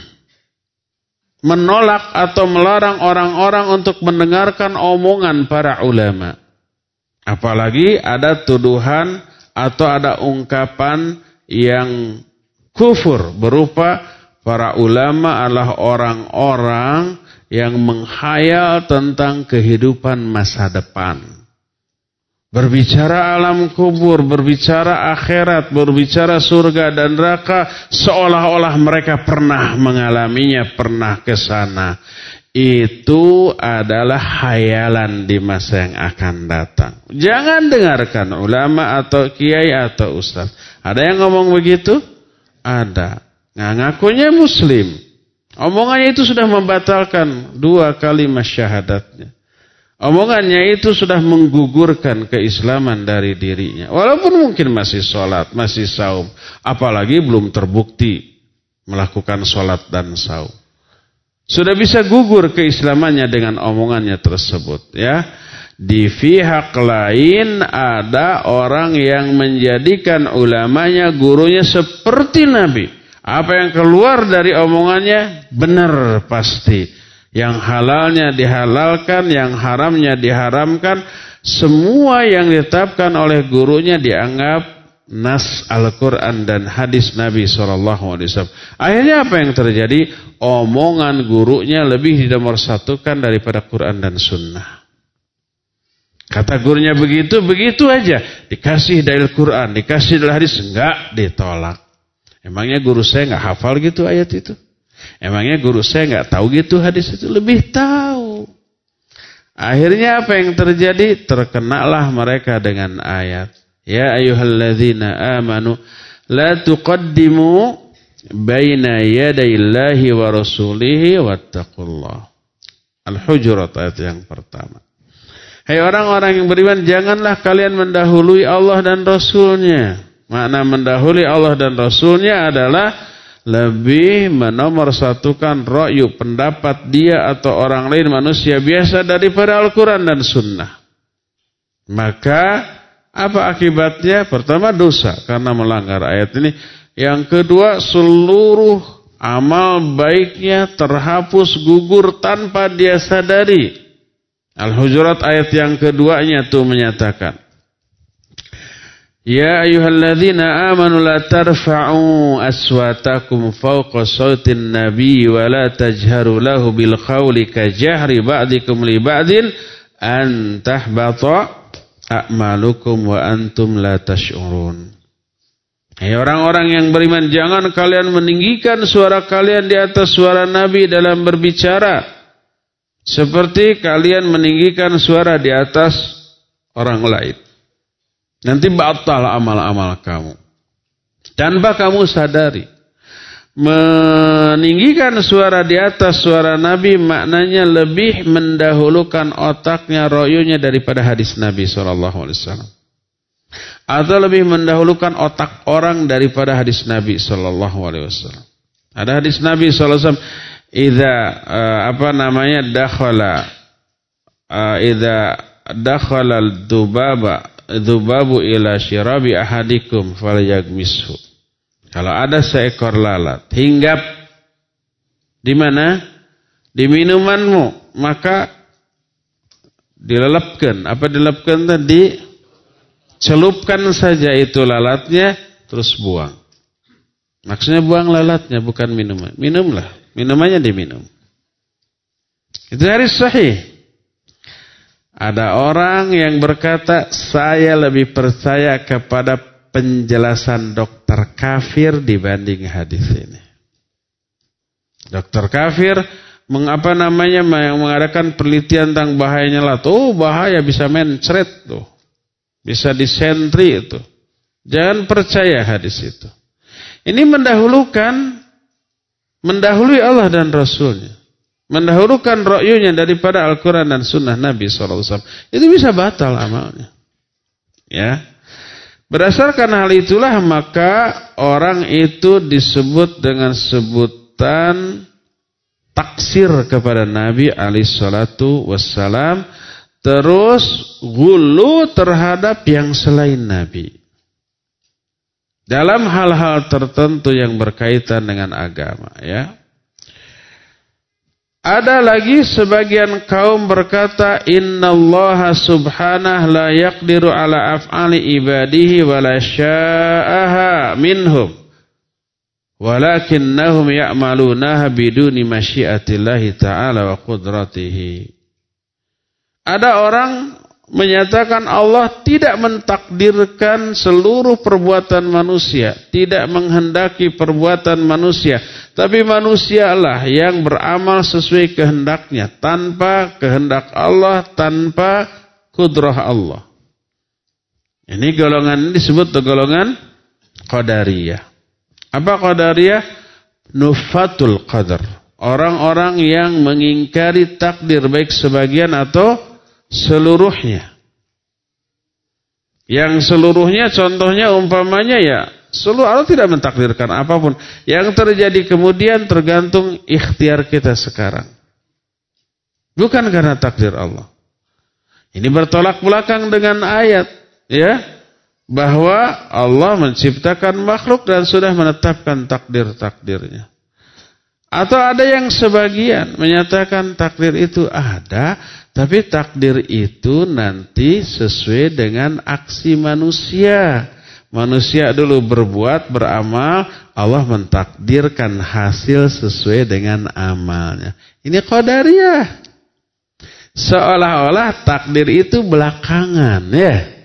menolak atau melarang orang-orang untuk mendengarkan omongan para ulama. Apalagi ada tuduhan atau ada ungkapan yang kufur berupa para ulama adalah orang-orang yang menghayal tentang kehidupan masa depan. Berbicara alam kubur, berbicara akhirat, berbicara surga dan neraka seolah-olah mereka pernah mengalaminya, pernah ke sana. Itu adalah khayalan di masa yang akan datang. Jangan dengarkan ulama atau kiai atau ustaz. Ada yang ngomong begitu? Ada. Nah, ngakunya muslim. Omongannya itu sudah membatalkan dua kalimat syahadatnya. Omongannya itu sudah menggugurkan keislaman dari dirinya. Walaupun mungkin masih sholat, masih saum. Apalagi belum terbukti melakukan sholat dan saum. Sudah bisa gugur keislamannya dengan omongannya tersebut. Ya. Di pihak lain ada orang yang menjadikan ulamanya, gurunya seperti Nabi. Apa yang keluar dari omongannya benar pasti. Yang halalnya dihalalkan, yang haramnya diharamkan. Semua yang ditetapkan oleh gurunya dianggap nas Al-Quran dan hadis Nabi shallallahu alaihi wasallam. Akhirnya apa yang terjadi? Omongan gurunya lebih dinomorsatukan daripada Quran dan Sunnah. Kata gurunya begitu, begitu aja. Dikasih dalil Quran, dikasih dalil hadis, enggak, ditolak. Emangnya guru saya enggak hafal gitu ayat itu? Emangnya guru saya enggak tahu gitu hadis itu? Lebih tahu. Akhirnya apa yang terjadi? Terkenalah mereka dengan ayat. Ya ayyuhalladzina amanu la tuqaddimu baina yadayillahi wa rasulihi wattaqullah. Al-Hujurat ayat yang pertama. Hai orang-orang yang beriman, janganlah kalian mendahului Allah dan Rasulnya. Makna mendahului Allah dan Rasulnya adalah lebih menomorsatukan ra'yu, pendapat dia atau orang lain manusia biasa daripada Al-Quran dan Sunnah. Maka apa akibatnya? Pertama dosa karena melanggar ayat ini. Yang kedua, seluruh amal baiknya terhapus, gugur tanpa dia sadari. Al-Hujurat ayat yang keduanya tuh menyatakan, ya ayyuhalladzina amanu la tarfa'u aswatakum fawqa sautin nabi wa la tajharu lahu bil qawli ka jahri ba'dikum li ba'din an tahbata a'malukum wa antum la tash'urun. Hai orang-orang yang beriman, jangan kalian meninggikan suara kalian di atas suara Nabi dalam berbicara, seperti kalian meninggikan suara di atas orang lain. Nanti batal amal-amal kamu tanpa kamu sadari. Meninggikan suara di atas suara Nabi maknanya lebih mendahulukan otaknya, royunya daripada hadis Nabi shallallahu alaihi wasallam. Atau lebih mendahulukan otak orang daripada hadis Nabi shallallahu alaihi wasallam. Ada hadis Nabi shallallahu alaihi wasallam, idza uh, apa namanya dakhala uh, idza dakhala al-dubaba dubabu ila syirabi ahadikum falyagmishu. Kalau ada seekor lalat hinggap di mana? Di minumanmu, maka dilelepkan. Apa dilelepkan tadi? Celupkan saja itu lalatnya, terus buang. Maksudnya buang lalatnya, bukan minuman. Minumlah, minumannya diminum. Itu hadis sahih. Ada orang yang berkata, saya lebih percaya kepada penjelasan dokter kafir dibanding hadis ini. Dokter kafir mengapa namanya mengadakan penelitian tentang bahayanya lalat. Oh, bahaya, bisa mencret tuh. Bisa disentri itu. Jangan percaya hadis itu. Ini mendahulukan mendahului Allah dan Rasulnya. Mendahulukan ra'yunya daripada Al-Quran dan Sunnah Nabi shallallahu alaihi wasallam. Itu bisa batal amalnya. Ya. Berdasarkan hal itulah maka orang itu disebut dengan sebutan taksir kepada Nabi alaihi salatu wassalam, terus gulu terhadap yang selain Nabi dalam hal-hal tertentu yang berkaitan dengan agama, ya. Ada lagi sebagian kaum berkata, innallaha subhanahu la yaqdiru ala af'ali ibadihi wa la sya'aha minhum walakinnahum ya'malunaha biduni masyiatillahi ta'ala wa qudratihi. Ada orang menyatakan Allah tidak mentakdirkan seluruh perbuatan manusia, tidak menghendaki perbuatan manusia, tapi manusialah yang beramal sesuai kehendaknya, tanpa kehendak Allah, tanpa kudrah Allah. Ini golongan ini disebut golongan Qadariyah. Apa Qadariyah? Nufatul qadar. Orang-orang yang mengingkari takdir baik sebagian atau seluruhnya. Yang seluruhnya contohnya umpamanya ya, seluruh Allah tidak mentakdirkan apapun. Yang terjadi kemudian tergantung ikhtiar kita sekarang. Bukan karena takdir Allah. Ini bertolak belakang dengan ayat, ya, bahwa Allah menciptakan makhluk dan sudah menetapkan takdir-takdirnya. Atau ada yang sebagian menyatakan takdir itu ada, tapi takdir itu nanti sesuai dengan aksi manusia. Manusia dulu berbuat, beramal, Allah mentakdirkan hasil sesuai dengan amalnya. Ini Qadariyah. Seolah-olah takdir itu belakangan, ya.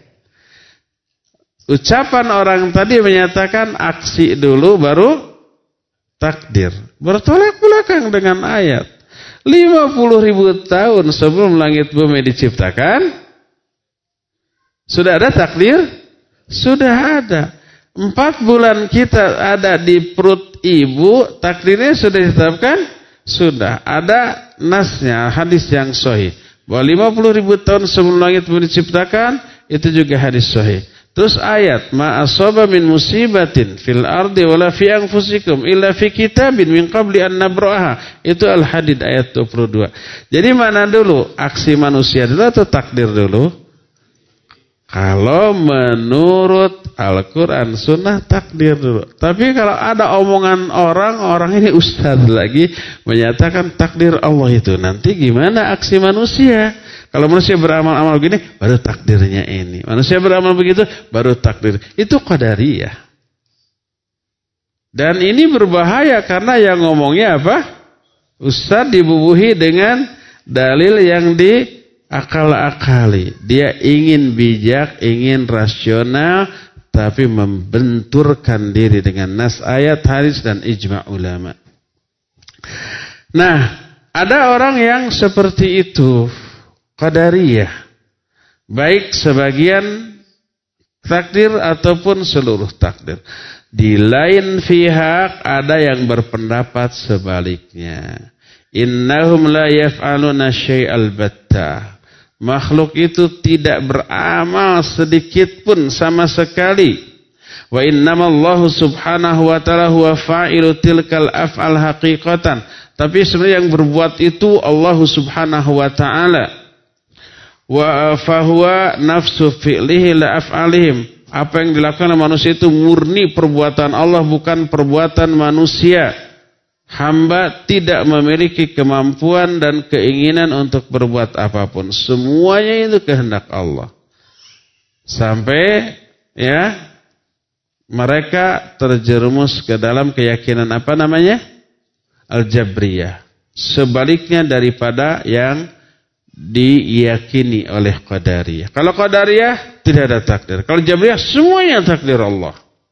Ucapan orang tadi menyatakan aksi dulu baru takdir. Bertolak belakang dengan ayat. lima puluh ribu tahun sebelum langit bumi diciptakan, sudah ada takdir? Sudah ada. Empat bulan kita ada di perut ibu, takdirnya sudah ditetapkan? Sudah. Ada nasnya, hadis yang sahih. Bahwa lima puluh ribu tahun sebelum langit bumi diciptakan, itu juga hadis sahih. Terus ayat, ma asaba min musibatin fil ardi wala fi anfusikum illa fi kitabin min qabli an nabraha. Itu Al-Hadid ayat dua puluh dua. Jadi mana dulu? Aksi manusia dulu atau takdir dulu? Kalau menurut Al-Quran Sunnah takdir dulu. Tapi kalau ada omongan orang, orang ini ustaz lagi menyatakan takdir Allah itu. Nanti gimana aksi manusia? Kalau manusia beramal-amal begini, baru takdirnya ini. Manusia beramal begitu, baru takdir. Itu Qadariyah. Dan ini berbahaya karena yang ngomongnya apa? Ustaz dibubuhi dengan dalil yang diakal-akali. Dia ingin bijak, ingin rasional, tapi membenturkan diri dengan nas ayat, hadis dan ijma' ulama. Nah, ada orang yang seperti itu. Qadariyah, baik sebagian takdir ataupun seluruh takdir. Di lain pihak ada yang berpendapat sebaliknya. Innahum la yaf'aluna syai'al batta. Makhluk itu tidak beramal sedikit pun sama sekali. Wa innamallahu subhanahu wa ta'ala huwa fa'ilu tilkal af'al haqiqatan. Tapi sebenarnya yang berbuat itu Allah subhanahu wa ta'ala. Wa fahuwa nafsu fi'lihi la af'alihim. Apa yang dilakukan oleh manusia itu murni perbuatan Allah, bukan perbuatan manusia. Hamba tidak memiliki kemampuan dan keinginan untuk berbuat apapun. Semuanya itu kehendak Allah. Sampai ya mereka terjerumus ke dalam keyakinan apa namanya? Al-Jabriyah. Sebaliknya daripada yang diyakini oleh Qadariyah. Kalau Qadariyah tidak ada takdir. Kalau Jabriyah semuanya takdir Allah.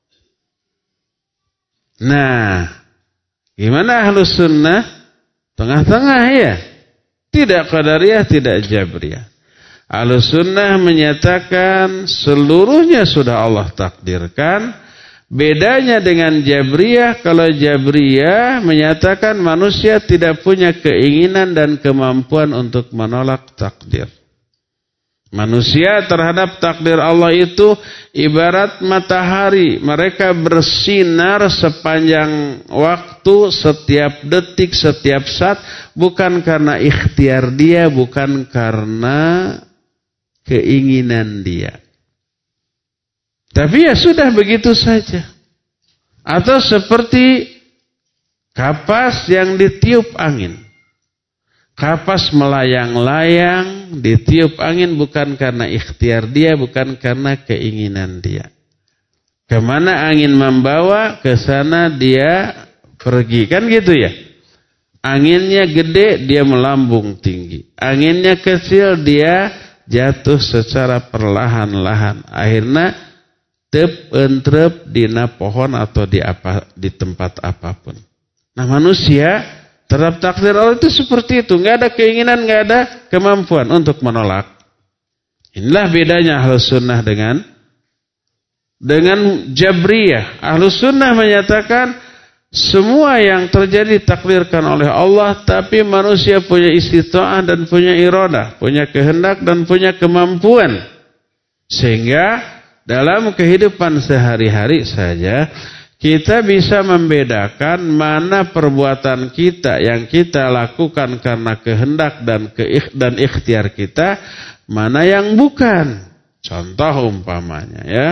Nah, gimana Ahlus Sunnah? Tengah-tengah ya. Tidak Qadariyah, tidak Jabriyah. Ahlus Sunnah menyatakan seluruhnya sudah Allah takdirkan. Bedanya dengan Jabriyah, kalau Jabriyah menyatakan manusia tidak punya keinginan dan kemampuan untuk menolak takdir. Manusia terhadap takdir Allah itu ibarat matahari. Mereka bersinar sepanjang waktu, setiap detik, setiap saat. Bukan karena ikhtiar dia, bukan karena keinginan dia. Tapi ya sudah begitu saja. Atau seperti kapas yang ditiup angin. Kapas melayang-layang, ditiup angin bukan karena ikhtiar dia, bukan karena keinginan dia. Kemana angin membawa, ke sana dia pergi. Kan gitu ya? Anginnya gede, dia melambung tinggi. Anginnya kecil, dia jatuh secara perlahan-lahan. Akhirnya tep entrep dina pohon atau di apa di tempat apapun. Nah, manusia terhadap takdir Allah itu seperti itu. Nggak ada keinginan, nggak ada kemampuan untuk menolak. Inilah bedanya Ahlus Sunnah dengan dengan Jabriyah. Ahlus Sunnah menyatakan semua yang terjadi ditakdirkan oleh Allah, tapi manusia punya istita'ah dan punya iradah, punya kehendak dan punya kemampuan. Sehingga dalam kehidupan sehari-hari saja kita bisa membedakan mana perbuatan kita yang kita lakukan karena kehendak dan keikh dan ikhtiar kita, mana yang bukan. Contoh umpamanya ya.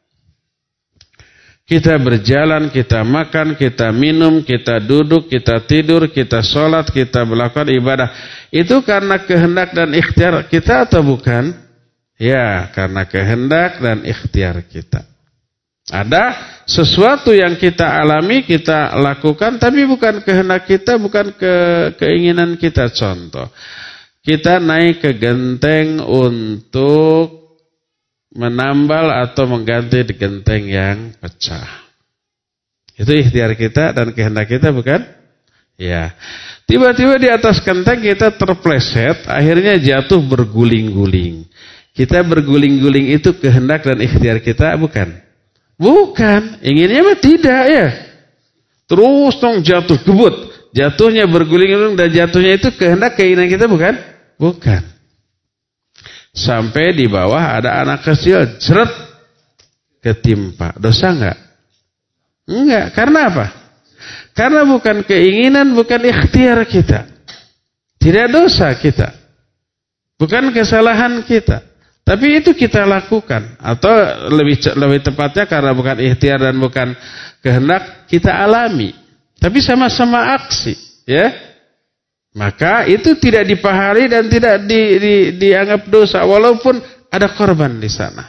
Kita berjalan, kita makan, kita minum, kita duduk, kita tidur, kita sholat, kita melakukan ibadah. Itu karena kehendak dan ikhtiar kita atau bukan? Ya, karena kehendak dan ikhtiar kita. Ada sesuatu yang kita alami, kita lakukan, tapi bukan kehendak kita, bukan ke, keinginan kita. Contoh, kita naik ke genteng untuk menambal atau mengganti di genteng yang pecah. Itu ikhtiar kita dan kehendak kita, bukan? Ya. Tiba-tiba di atas genteng kita terpleset, akhirnya jatuh berguling-guling. Kita berguling-guling itu kehendak dan ikhtiar kita, bukan? Bukan, inginnya mah tidak ya. Terus dong jatuh, gebut. Jatuhnya berguling-guling dan jatuhnya itu kehendak keinginan kita, bukan? Bukan. Sampai di bawah ada anak kecil, jeret, ketimpa. Dosa enggak? Enggak, karena apa? Karena bukan keinginan, bukan ikhtiar kita. Tidak dosa kita. Bukan kesalahan kita. Tapi itu kita lakukan. Atau lebih lebih tepatnya karena bukan ikhtiar dan bukan kehendak, kita alami. Tapi sama-sama aksi. Ya. Maka itu tidak dipahami dan tidak di, di, dianggap dosa. Walaupun ada korban di sana.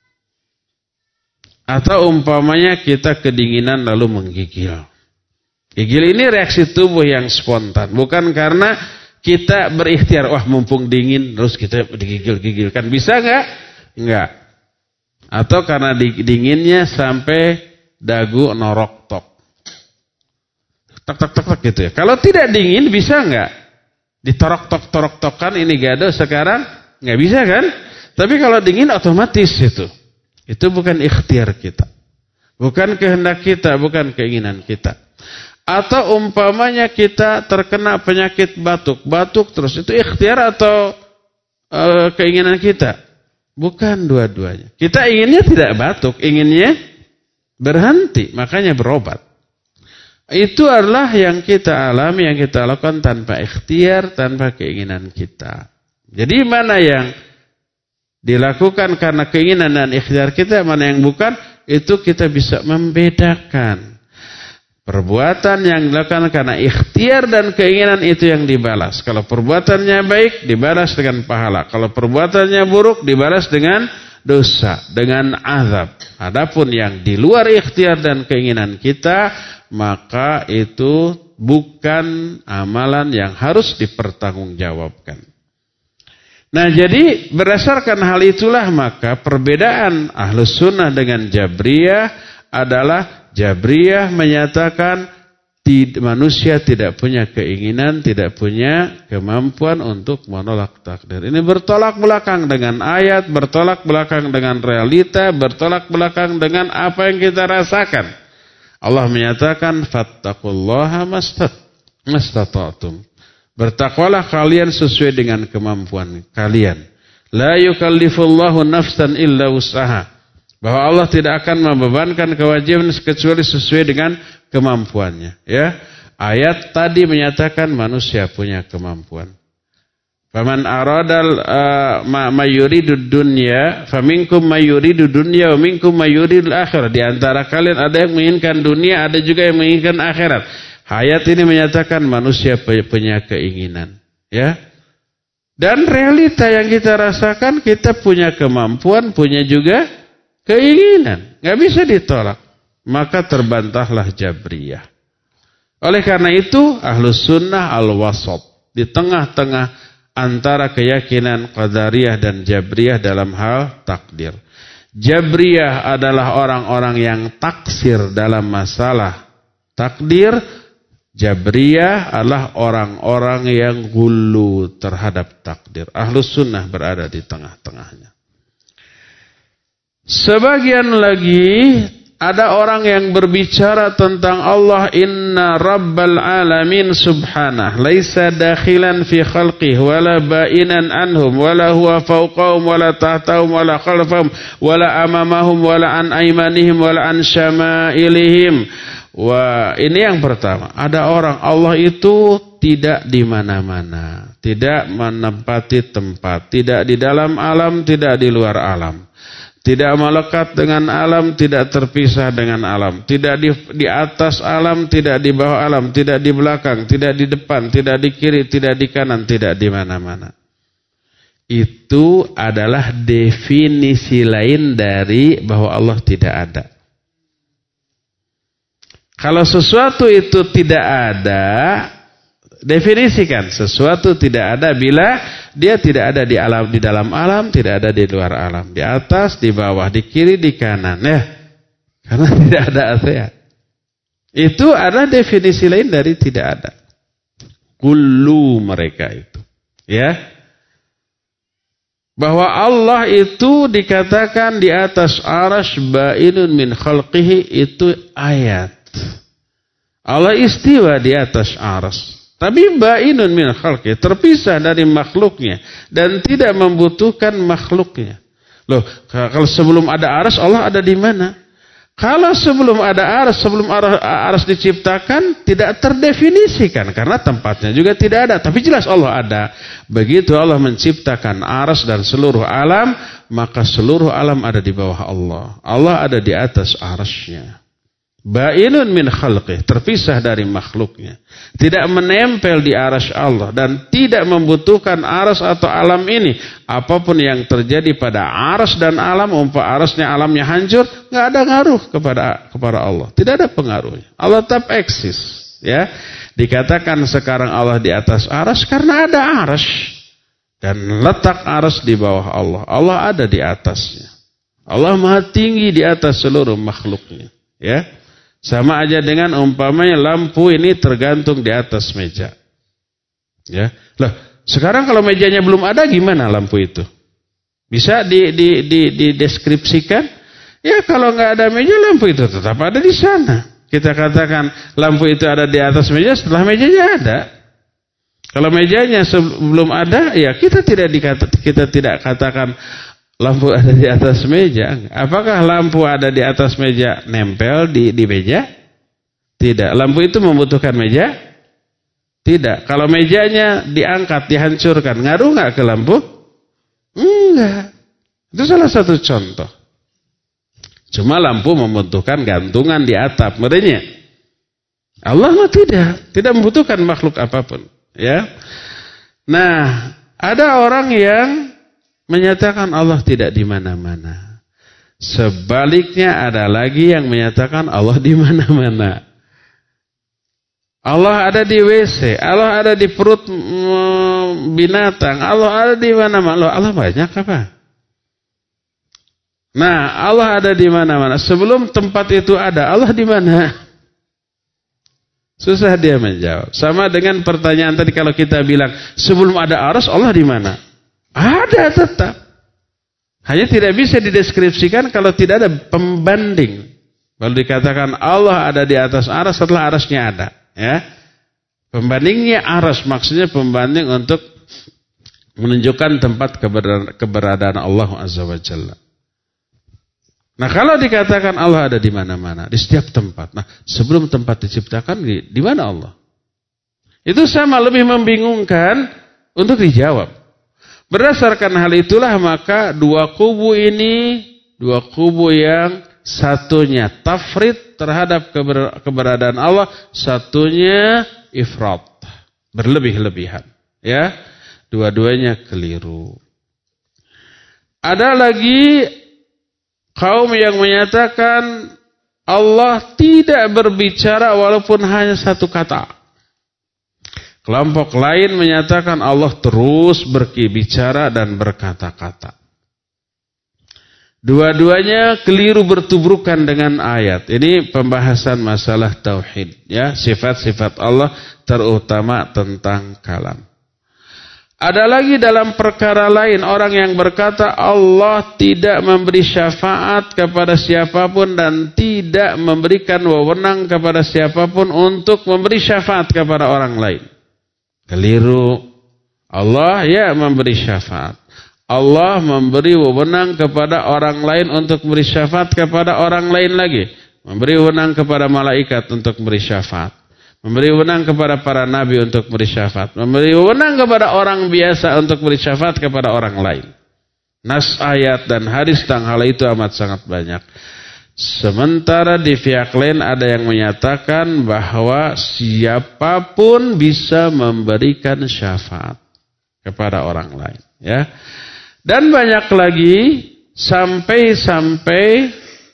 Atau umpamanya kita kedinginan lalu menggigil. Gigil ini reaksi tubuh yang spontan. Bukan karena kita berikhtiar, wah mumpung dingin, terus kita digigil-gigilkan. Bisa enggak? Enggak. Atau karena dinginnya sampai dagu norok tok. Tok tok tok gitu ya. Kalau tidak dingin bisa enggak? Ditorok tok torok tokan ini gado sekarang? Enggak bisa kan? Tapi kalau dingin otomatis itu. Itu bukan ikhtiar kita. Bukan kehendak kita, bukan keinginan kita. Atau umpamanya kita terkena penyakit batuk. Batuk terus. Itu ikhtiar atau e, keinginan kita? Bukan dua-duanya. Kita inginnya tidak batuk. Inginnya berhenti. Makanya berobat. Itu adalah yang kita alami, yang kita lakukan tanpa ikhtiar, tanpa keinginan kita. Jadi mana yang dilakukan karena keinginan dan ikhtiar kita, mana yang bukan, itu kita bisa membedakan. Perbuatan yang dilakukan karena ikhtiar dan keinginan itu yang dibalas. Kalau perbuatannya baik, dibalas dengan pahala. Kalau perbuatannya buruk, dibalas dengan dosa, dengan azab. Adapun yang di luar ikhtiar dan keinginan kita, maka itu bukan amalan yang harus dipertanggungjawabkan. Nah, jadi berdasarkan hal itulah maka perbedaan Ahlus Sunnah dengan Jabriyah adalah Jabriyah menyatakan manusia tidak punya keinginan, tidak punya kemampuan untuk menolak takdir. Ini bertolak belakang dengan ayat, bertolak belakang dengan realita, bertolak belakang dengan apa yang kita rasakan. Allah menyatakan fattaqullaha mastata'tum. Bertakwalah kalian sesuai dengan kemampuan kalian. La yukallifullahu nafsan illa wus'aha. Bahwa Allah tidak akan membebankan kewajiban kecuali sesuai dengan kemampuannya. Ya, ayat tadi menyatakan manusia punya kemampuan. Faman aradal uh, mayuridud dunya, faminkum mayuridu dunya wa minkum mayuridul akhirah. Di antara kalian ada yang menginginkan dunia, ada juga yang menginginkan akhirat. Ayat ini menyatakan manusia punya keinginan. Ya. Dan realita yang kita rasakan, kita punya kemampuan, punya juga keinginan. Nggak bisa ditolak. Maka terbantahlah Jabriyah. Oleh karena itu, Ahlus Sunnah al-Wasat. Di tengah-tengah antara keyakinan Qadariyah dan Jabriyah dalam hal takdir. Jabriyah adalah orang-orang yang taksir dalam masalah takdir. Jabriyah adalah orang-orang yang gulu terhadap takdir. Ahlus Sunnah berada di tengah-tengahnya. Sebagian lagi ada orang yang berbicara tentang Allah, inna rabbal alamin subhanah laisa dakhilan fi khalqih wala ba'inan anhum wala huwa fawqahum wala tahtahum wala khalfahum wala amamahum wala an aymanihim wala an syama'ilihim. Wah, ini yang pertama. Ada orang Allah itu tidak di mana-mana, tidak menempati tempat, tidak di dalam alam, tidak di luar alam. Tidak melekat dengan alam, tidak terpisah dengan alam. Tidak di, di atas alam, tidak di bawah alam, tidak di belakang, tidak di depan, tidak di kiri, tidak di kanan, tidak di mana-mana. Itu adalah definisi lain dari bahwa Allah tidak ada. Kalau sesuatu itu tidak ada, definisikan sesuatu tidak ada bila dia tidak ada di alam, di dalam alam, tidak ada di luar alam, di atas, di bawah, di kiri, di kanan, ya. Karena tidak ada asya. Itu adalah definisi lain dari tidak ada. Kullu mereka itu, ya. Bahwa Allah itu dikatakan di atas arasy ba'inun min khalqihi, itu ayat. Allah istiwa di atas arsy, tapi ba'inun min khalqi, terpisah dari makhluknya dan tidak membutuhkan makhluknya. Loh, kalau sebelum ada arsy Allah ada di mana? Kalau sebelum ada arsy, sebelum arsy diciptakan tidak terdefinisikan karena tempatnya juga tidak ada, tapi jelas Allah ada. Begitu Allah menciptakan arsy dan seluruh alam, maka seluruh alam ada di bawah Allah. Allah ada di atas arsy-Nya. Ba'inun min khalqih, terpisah dari makhluknya. Tidak menempel di arasy Allah dan tidak membutuhkan arasy atau alam ini. Apapun yang terjadi pada arasy dan alam, umpama arasnya alamnya hancur, enggak ada ngaruh kepada kepada Allah. Tidak ada pengaruhnya. Allah tetap eksis, ya. Dikatakan sekarang Allah di atas arasy karena ada arasy dan letak arasy di bawah Allah. Allah ada di atasnya. Allah Maha tinggi di atas seluruh makhluknya, ya. Sama aja dengan umpamanya lampu ini tergantung di atas meja. Ya. Loh, sekarang kalau mejanya belum ada gimana lampu itu? Bisa di, di, di, dideskripsikan? Ya kalau nggak ada meja, lampu itu tetap ada di sana. Kita katakan lampu itu ada di atas meja setelah mejanya ada. Kalau mejanya sebelum ada, ya kita tidak dikata, kita tidak katakan lampu ada di atas meja. Apakah lampu ada di atas meja nempel di, di meja? Tidak. Lampu itu membutuhkan meja? Tidak. Kalau mejanya diangkat, dihancurkan, ngaruh nggak ke lampu? Enggak. Itu salah satu contoh. Cuma lampu membutuhkan gantungan di atap, merenya. Allah mah tidak, tidak membutuhkan makhluk apapun. Ya. Nah, ada orang yang menyatakan Allah tidak di mana-mana. Sebaliknya ada lagi yang menyatakan Allah di mana-mana. Allah ada di W C, Allah ada di perut binatang, Allah ada di mana-mana. Allah banyak apa? Nah, Allah ada di mana-mana. Sebelum tempat itu ada, Allah di mana? Susah dia menjawab. Sama dengan pertanyaan tadi kalau kita bilang sebelum ada arsy Allah di mana? Ada tetap. Hanya tidak bisa dideskripsikan kalau tidak ada pembanding. Kalau dikatakan Allah ada di atas arsy setelah arsy-nya ada, ya. Pembandingnya arsy, maksudnya pembanding untuk menunjukkan tempat keberadaan Allah Azza wa Jalla. Nah, kalau dikatakan Allah ada di mana-mana, di setiap tempat. Nah, sebelum tempat diciptakan, di, di mana Allah? Itu sama lebih membingungkan untuk dijawab. Berdasarkan hal itulah maka dua kubu ini, dua kubu yang satunya tafrid terhadap keber, keberadaan Allah, satunya ifrat, berlebih-lebihan. Ya, dua-duanya keliru. Ada lagi kaum yang menyatakan Allah tidak berbicara walaupun hanya satu kata. Kelompok lain menyatakan Allah terus berbicara dan berkata-kata. Dua-duanya keliru bertubrukan dengan ayat. Ini pembahasan masalah tauhid, ya, sifat-sifat Allah terutama tentang kalam. Ada lagi dalam perkara lain orang yang berkata Allah tidak memberi syafaat kepada siapapun dan tidak memberikan wewenang kepada siapapun untuk memberi syafaat kepada orang lain. Keliru. Allah ya memberi syafaat. Allah memberi wewenang kepada orang lain untuk memberi syafaat kepada orang lain lagi. Memberi wewenang kepada malaikat untuk memberi syafaat. Memberi wewenang kepada para nabi untuk memberi syafaat. Memberi wewenang kepada orang biasa untuk memberi syafaat kepada orang lain. Nas ayat dan hadis tentang hal itu amat sangat banyak. Sementara di pihak lain ada yang menyatakan bahwa siapapun bisa memberikan syafaat kepada orang lain. Ya. Dan banyak lagi sampai-sampai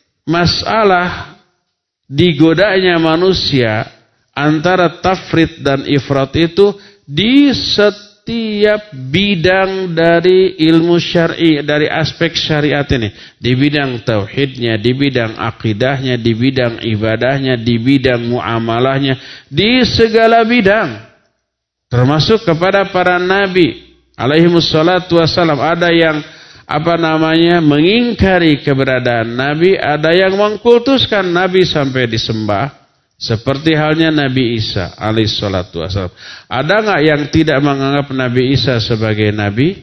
masalah digodanya manusia antara tafrid dan ifrat itu di setiap bidang dari ilmu syar'i, dari aspek syariat ini. Di bidang tauhidnya, di bidang akidahnya, di bidang ibadahnya, di bidang muamalahnya, di segala bidang. Termasuk kepada para nabi alaihimussalatu wassalam. Ada yang apa namanya mengingkari keberadaan nabi, ada yang mengkultuskan nabi sampai disembah. Seperti halnya Nabi Isa alaihissalatu wassalam. Ada nggak yang tidak menganggap Nabi Isa sebagai nabi?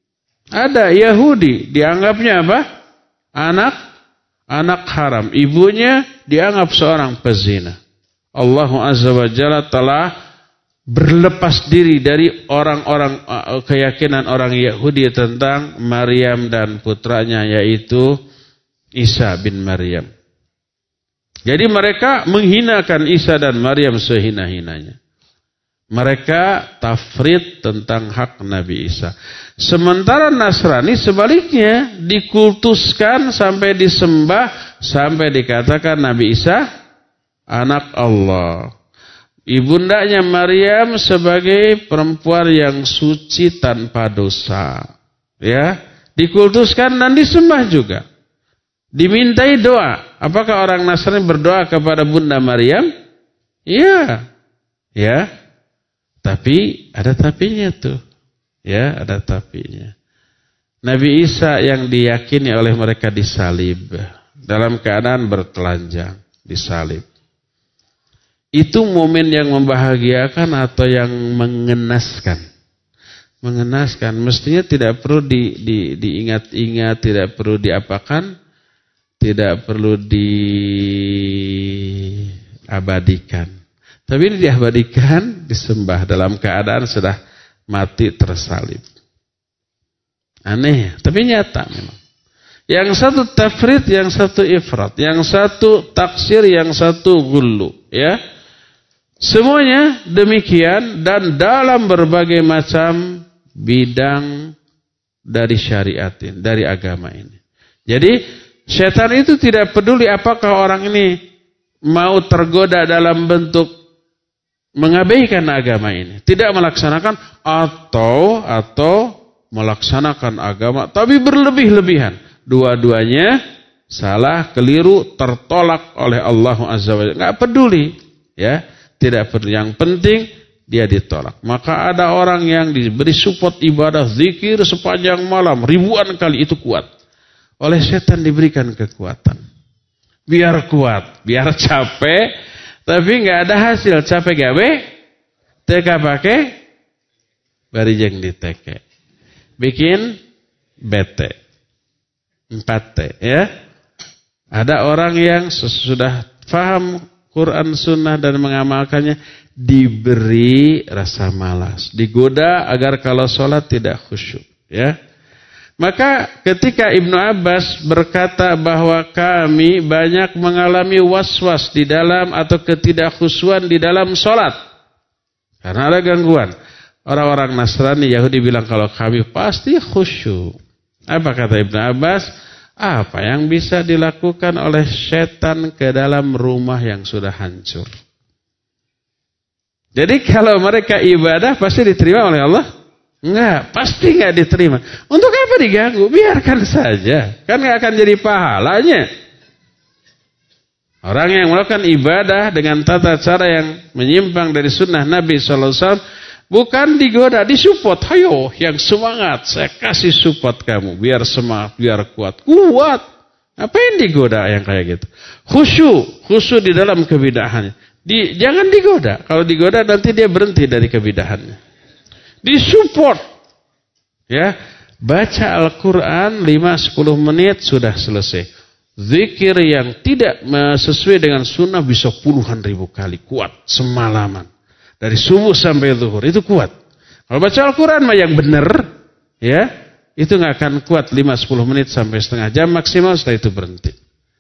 Ada. Yahudi dianggapnya apa? Anak anak haram. Ibunya dianggap seorang pezina. Allah Azza wa Jalla telah berlepas diri dari orang-orang keyakinan orang Yahudi tentang Maryam dan putranya yaitu Isa bin Maryam. Jadi mereka menghinakan Isa dan Maryam sehina-hinanya. Mereka tafrid tentang hak Nabi Isa. Sementara Nasrani sebaliknya dikultuskan sampai disembah sampai dikatakan Nabi Isa anak Allah. Ibundanya Maryam sebagai perempuan yang suci tanpa dosa. Ya, dikultuskan dan disembah juga. Dimintai doa. Apakah orang Nasrani berdoa kepada Bunda Maryam? Iya. Ya. Tapi ada tapinya tuh. Ya, ada tapinya. Nabi Isa yang diyakini oleh mereka disalib dalam keadaan bertelanjang, disalib. Itu momen yang membahagiakan atau yang mengenaskan? Mengenaskan. Mestinya tidak perlu di, di, diingat-ingat, tidak perlu diapakan, tidak perlu diabadikan. Tapi ini diabadikan, disembah dalam keadaan sudah mati tersalib. Aneh, tapi nyata memang. Yang satu tafrid, yang satu ifrat, yang satu taksir, yang satu gulu, ya. Semuanya demikian dan dalam berbagai macam bidang dari syariat ini, dari agama ini. Jadi setan itu tidak peduli apakah orang ini mau tergoda dalam bentuk mengabaikan agama ini, tidak melaksanakan atau atau melaksanakan agama tapi berlebih-lebihan. Dua-duanya salah, keliru, tertolak oleh Allah Azza wa Jalla. Enggak peduli, ya. Tidak perlu, yang penting dia ditolak. Maka ada orang yang diberi support ibadah zikir sepanjang malam ribuan kali, itu kuat. Oleh setan diberikan kekuatan. Biar kuat, biar capek, tapi nggak ada hasil. Capek gawe, teka pakai, barijeng diteke. bikin bete. empat T ya. Ada orang yang sudah paham Quran Sunnah dan mengamalkannya, diberi rasa malas, digoda agar kalau sholat tidak khusyuk ya. Maka ketika Ibnu Abbas berkata bahwa kami banyak mengalami was-was di dalam atau ketidakkhusyuan di dalam sholat karena ada gangguan, orang-orang Nasrani Yahudi bilang kalau kami pasti khusyuk. Apa kata Ibnu Abbas? Apa yang bisa dilakukan oleh setan ke dalam rumah yang sudah hancur? Jadi kalau mereka ibadah pasti diterima oleh Allah? Enggak, pasti enggak diterima. Untuk apa diganggu? Biarkan saja. Kan enggak akan jadi pahalanya. Orang yang melakukan ibadah dengan tata cara yang menyimpang dari sunnah Nabi shallallahu alaihi wasallam bukan digoda, disupport. Hayo, yang semangat, saya kasih support kamu. Biar semangat, biar kuat. Kuat. Apa yang digoda yang kayak gitu? Khusyuk. Khusyuk di dalam kebidahannya. Di, jangan digoda. Kalau digoda nanti dia berhenti dari kebidahannya. Disupport. Ya. Baca Al-Quran lima sampai sepuluh menit sudah selesai. Zikir yang tidak sesuai dengan sunnah bisa puluhan ribu kali. Kuat. Semalaman. Dari subuh sampai zuhur, itu kuat. Kalau baca Al-Quran mah yang benar, ya, itu nggak akan kuat lima sampai sepuluh menit sampai setengah jam maksimal, setelah itu berhenti.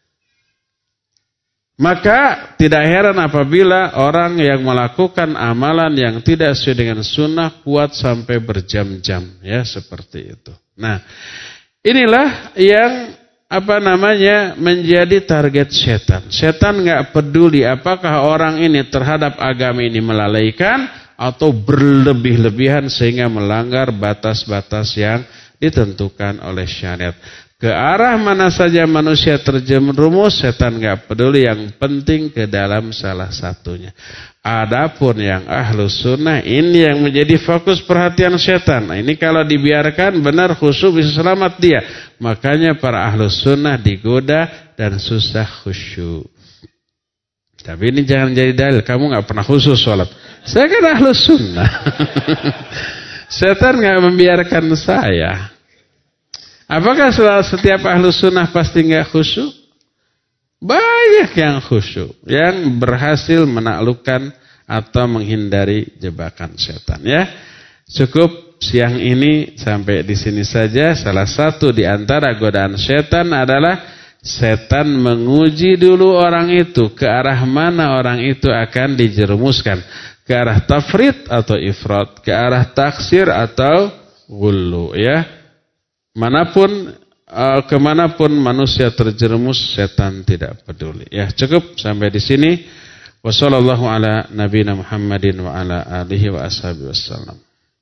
Maka tidak heran apabila orang yang melakukan amalan yang tidak sesuai dengan sunnah kuat sampai berjam-jam, ya, seperti itu. Nah, inilah yang apa namanya menjadi target setan. Setan nggak peduli apakah orang ini terhadap agama ini melalaikan atau berlebih-lebihan sehingga melanggar batas-batas yang ditentukan oleh syariat. Ke arah mana saja manusia terjerumus, setan nggak peduli. Yang penting ke dalam salah satunya. Adapun yang ahlus sunnah, ini yang menjadi fokus perhatian setan. Nah, ini kalau dibiarkan benar khusyuk bisa selamat dia. Makanya para ahlus sunnah digoda dan susah khusyuk. Tapi ini jangan jadi dalil. Kamu gak pernah khusyuk sholat. Saya kan ahlus sunnah. Setan gak membiarkan saya. Apakah setiap ahlus sunnah pasti gak khusyuk? Banyak yang khusyuk, yang berhasil menaklukkan atau menghindari jebakan setan. Ya, cukup siang ini sampai di sini saja. Salah satu di antara godaan setan adalah setan menguji dulu orang itu ke arah mana orang itu akan dijerumuskan, ke arah tafrid atau ifrat, ke arah taksir atau ghullu. Ya, manapun kemanapun manusia terjerumus, setan tidak peduli. Ya, cukup sampai di sini. Wassallallahu ala nabiyina Muhammadin wa ala alihi wa ashabihi wassalam.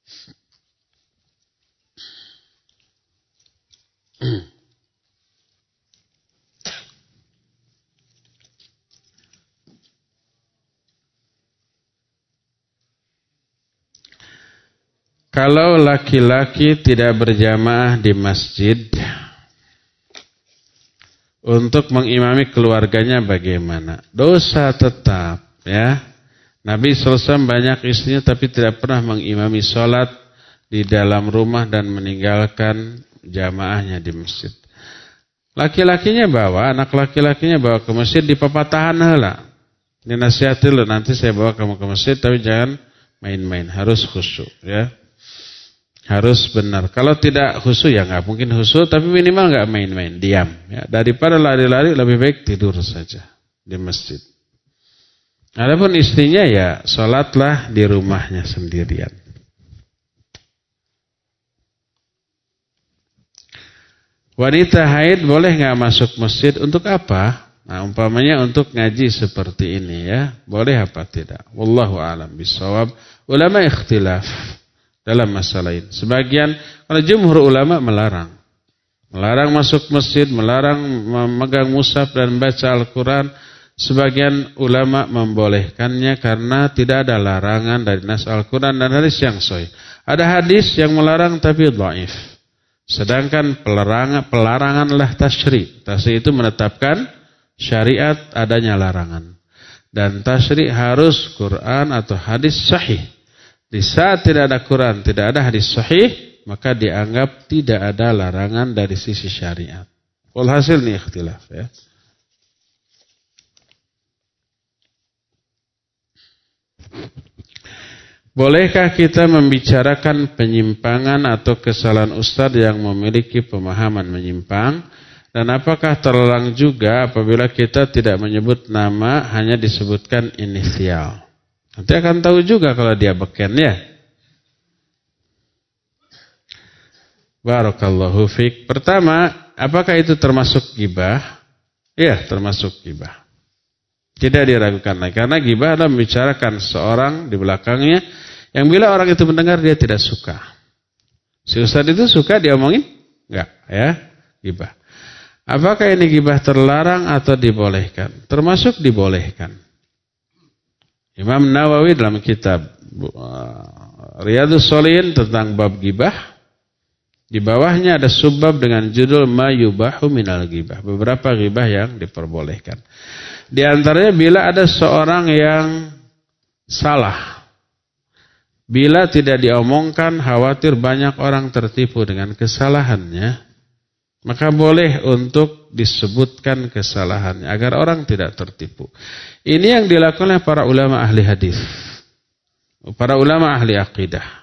Kalau laki-laki tidak berjamaah di masjid untuk mengimami keluarganya bagaimana? Dosa tetap, ya. Nabi shallallahu alaihi wasallam banyak istrinya tapi tidak pernah mengimami sholat di dalam rumah dan meninggalkan jamaahnya di masjid. Laki-lakinya bawa, anak laki-lakinya bawa ke masjid, dipapatahan heula. Dinasihati lo, nanti saya bawa kamu ke masjid tapi jangan main-main, harus khusyuk, ya. Harus benar. Kalau tidak khusyuk ya nggak mungkin khusyuk, tapi minimal nggak main-main, diam. Ya, daripada lari-lari lebih baik tidur saja di masjid. Adapun istrinya ya sholatlah di rumahnya sendirian. Wanita haid boleh nggak masuk masjid? Untuk apa? Nah, umpamanya untuk ngaji seperti ini ya, boleh apa tidak? Wallahu a'lam bishawab. Ulama ikhtilaf dalam masalah ini. Sebagian, kalau jumhur ulama melarang. Melarang masuk masjid, melarang memegang mushaf dan baca Al-Quran. Sebagian ulama membolehkannya karena tidak ada larangan dari nas Al-Quran dan hadis yang sahih. Ada hadis yang melarang tapi dhaif. Sedangkan pelarangan, pelaranganlah tasyri'. Tasyri' itu menetapkan syariat adanya larangan. Dan tasyri' harus Quran atau hadis sahih. Di saat tidak ada Quran, tidak ada hadis sahih, maka dianggap tidak ada larangan dari sisi syariat. Walhasil nih ikhtilaf ya. Bolehkah kita membicarakan penyimpangan atau kesalahan ustadz yang memiliki pemahaman menyimpang? Dan apakah terlarang juga apabila kita tidak menyebut nama, hanya disebutkan inisial? Nanti akan tahu juga kalau dia beken ya. Barakallahu fiik. Pertama, apakah itu termasuk ghibah? Iya, termasuk ghibah. Tidak diragukan lagi. Karena ghibah adalah membicarakan seorang di belakangnya yang bila orang itu mendengar dia tidak suka. Si ustaz itu suka diomongin? Enggak, ya. Ghibah. Apakah ini ghibah terlarang atau dibolehkan? Termasuk dibolehkan. Imam Nawawi dalam kitab Riyadhus Shalihin tentang bab ghibah, di bawahnya ada subbab dengan judul Ma yubahu minal ghibah. Beberapa ghibah yang diperbolehkan. Di antaranya bila ada seorang yang salah, bila tidak diomongkan, khawatir banyak orang tertipu dengan kesalahannya, maka boleh untuk disebutkan kesalahannya agar orang tidak tertipu. Ini yang dilakukan oleh para ulama ahli hadis, para ulama ahli akidah.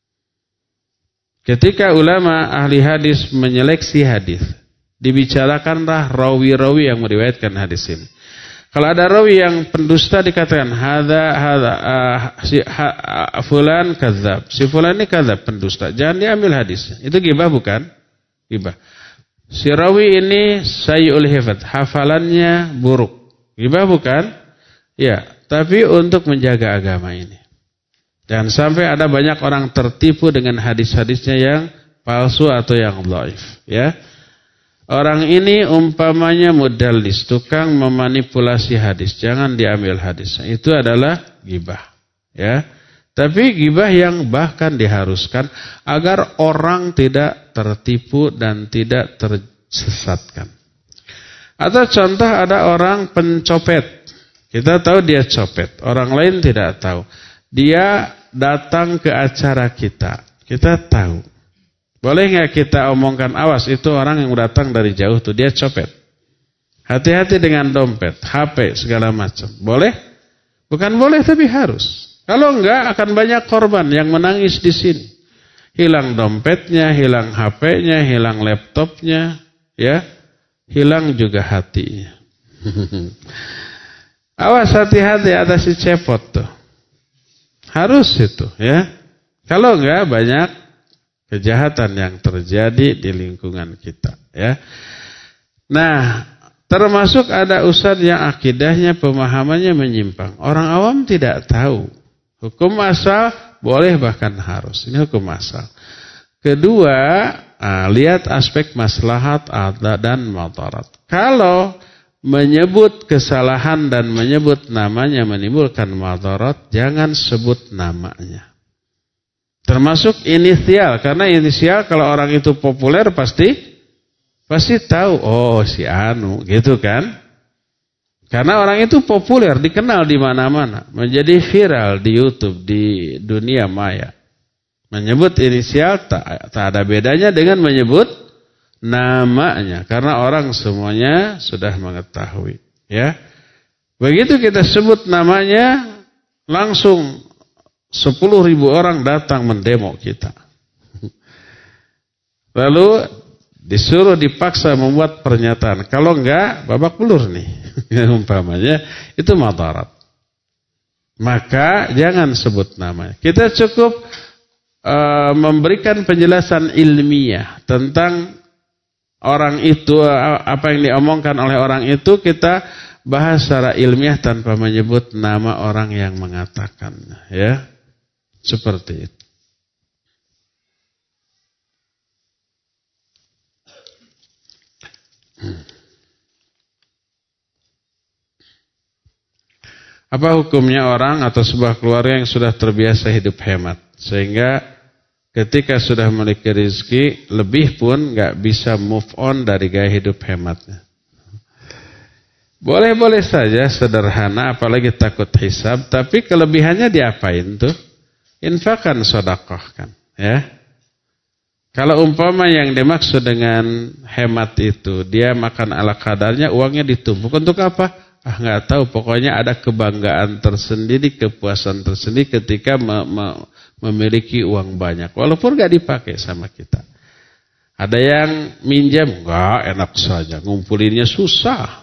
Ketika ulama ahli hadis menyeleksi hadis, dibicarakanlah rawi-rawi yang meriwayatkan hadis ini. Kalau ada rawi yang pendusta dikatakan hadza hadza uh, si uh, fulan kadzab. Si fulan ini kadzab, pendusta. Jangan diambil hadisnya. Itu ghibah bukan? Ghibah. Si rawi ini sayyul hifdz, hafalannya buruk. Ghibah bukan? Ya, tapi untuk menjaga agama ini. Jangan sampai ada banyak orang tertipu dengan hadis-hadisnya yang palsu atau yang dhaif, ya. Orang ini umpamanya mudallis, tukang memanipulasi hadis, jangan diambil hadisnya. Itu adalah ghibah, ya. Tapi ghibah yang bahkan diharuskan agar orang tidak tertipu dan tidak tersesatkan. Atau contoh ada orang pencopet. Kita tahu dia copet, orang lain tidak tahu. Dia datang ke acara kita, kita tahu. Boleh nggak kita omongkan, awas itu orang yang datang dari jauh tuh dia copet. Hati-hati dengan dompet, H P segala macam. Boleh? Bukan boleh tapi harus. Kalau enggak akan banyak korban yang menangis di sini. Hilang dompetnya, hilang H P-nya, hilang laptopnya, ya. Hilang juga hatinya. Awas hati-hati ada si cepot tuh. Harus itu, ya. Kalau enggak banyak kejahatan yang terjadi di lingkungan kita, ya. Nah, termasuk ada ustaz yang akidahnya pemahamannya menyimpang. Orang awam tidak tahu. Hukum asal boleh bahkan harus. Ini hukum asal. Kedua, nah, lihat aspek maslahat dan madarat. Kalau menyebut kesalahan dan menyebut namanya menimbulkan madarat, jangan sebut namanya. Termasuk inisial, karena inisial kalau orang itu populer pasti pasti tahu, oh si Anu, gitu kan? Karena orang itu populer, dikenal di mana-mana, menjadi viral di YouTube, di dunia maya. Menyebut inisial tak, tak ada bedanya dengan menyebut namanya, karena orang semuanya sudah mengetahui, ya. Begitu kita sebut namanya, langsung sepuluh ribu orang datang mendemo kita. Lalu disuruh dipaksa membuat pernyataan. Kalau enggak, babak belur nih. Umpamanya, itu madarat. Maka jangan sebut namanya. Kita cukup uh, memberikan penjelasan ilmiah tentang orang itu, apa yang diomongkan oleh orang itu, kita bahas secara ilmiah tanpa menyebut nama orang yang mengatakannya, ya. Seperti itu. Hmm. Apa hukumnya orang atau sebuah keluarga yang sudah terbiasa hidup hemat, sehingga ketika sudah memiliki rezeki lebih pun nggak bisa move on dari gaya hidup hematnya? Boleh-boleh saja sederhana, apalagi takut hisab, tapi kelebihannya diapain tuh? Infakkan, sedekahkan, ya. Kalau umpama yang dimaksud dengan hemat itu, dia makan ala kadarnya, uangnya ditumpuk. Untuk apa? Ah, nggak tahu. Pokoknya ada kebanggaan tersendiri, kepuasan tersendiri ketika me me memiliki uang banyak. Walaupun nggak dipakai sama kita. Ada yang minjam, nggak, enak saja. Ngumpulinnya susah.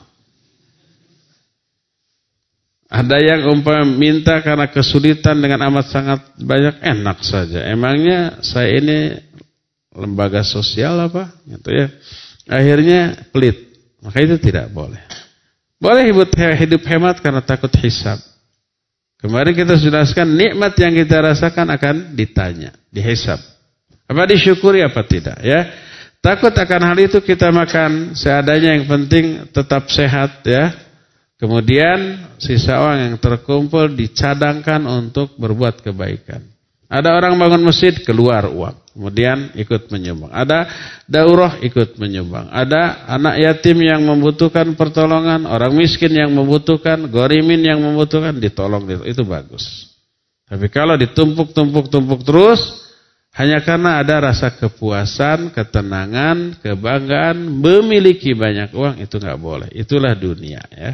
Ada yang umpama minta karena kesulitan dengan amat sangat banyak, enak saja. Emangnya saya ini lembaga sosial apa gitu ya. Akhirnya pelit. Maka itu tidak boleh. Boleh hidup hemat karena takut hisab. Kemarin kita sudah jelaskan nikmat yang kita rasakan akan ditanya, dihisab. Apa disyukuri apa tidak ya. Takut akan hal itu kita makan seadanya, yang penting tetap sehat ya. Kemudian sisa uang yang terkumpul dicadangkan untuk berbuat kebaikan. Ada orang bangun masjid, keluar uang. Kemudian ikut menyumbang. Ada daurah, ikut menyumbang. Ada anak yatim yang membutuhkan pertolongan. Orang miskin yang membutuhkan. Gorimin yang membutuhkan. Ditolong. Itu bagus. Tapi kalau ditumpuk-tumpuk-tumpuk terus, hanya karena ada rasa kepuasan, ketenangan, kebanggaan, memiliki banyak uang, itu nggak boleh. Itulah dunia ya.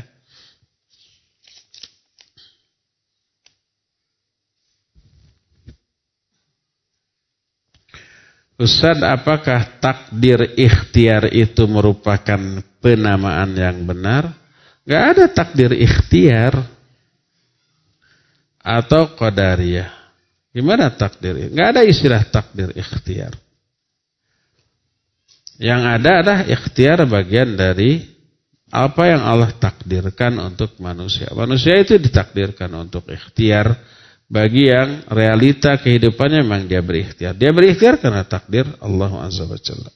Ustaz, apakah takdir ikhtiar itu merupakan penamaan yang benar? Gak ada takdir ikhtiar atau qadariyah. Gimana takdir? Gak ada istilah takdir ikhtiar. Yang ada adalah ikhtiar bagian dari apa yang Allah takdirkan untuk manusia. Manusia itu ditakdirkan untuk ikhtiar. Bagi yang realita kehidupannya memang dia berikhtiar. Dia berikhtiar karena takdir Allah Azza wa Jalla.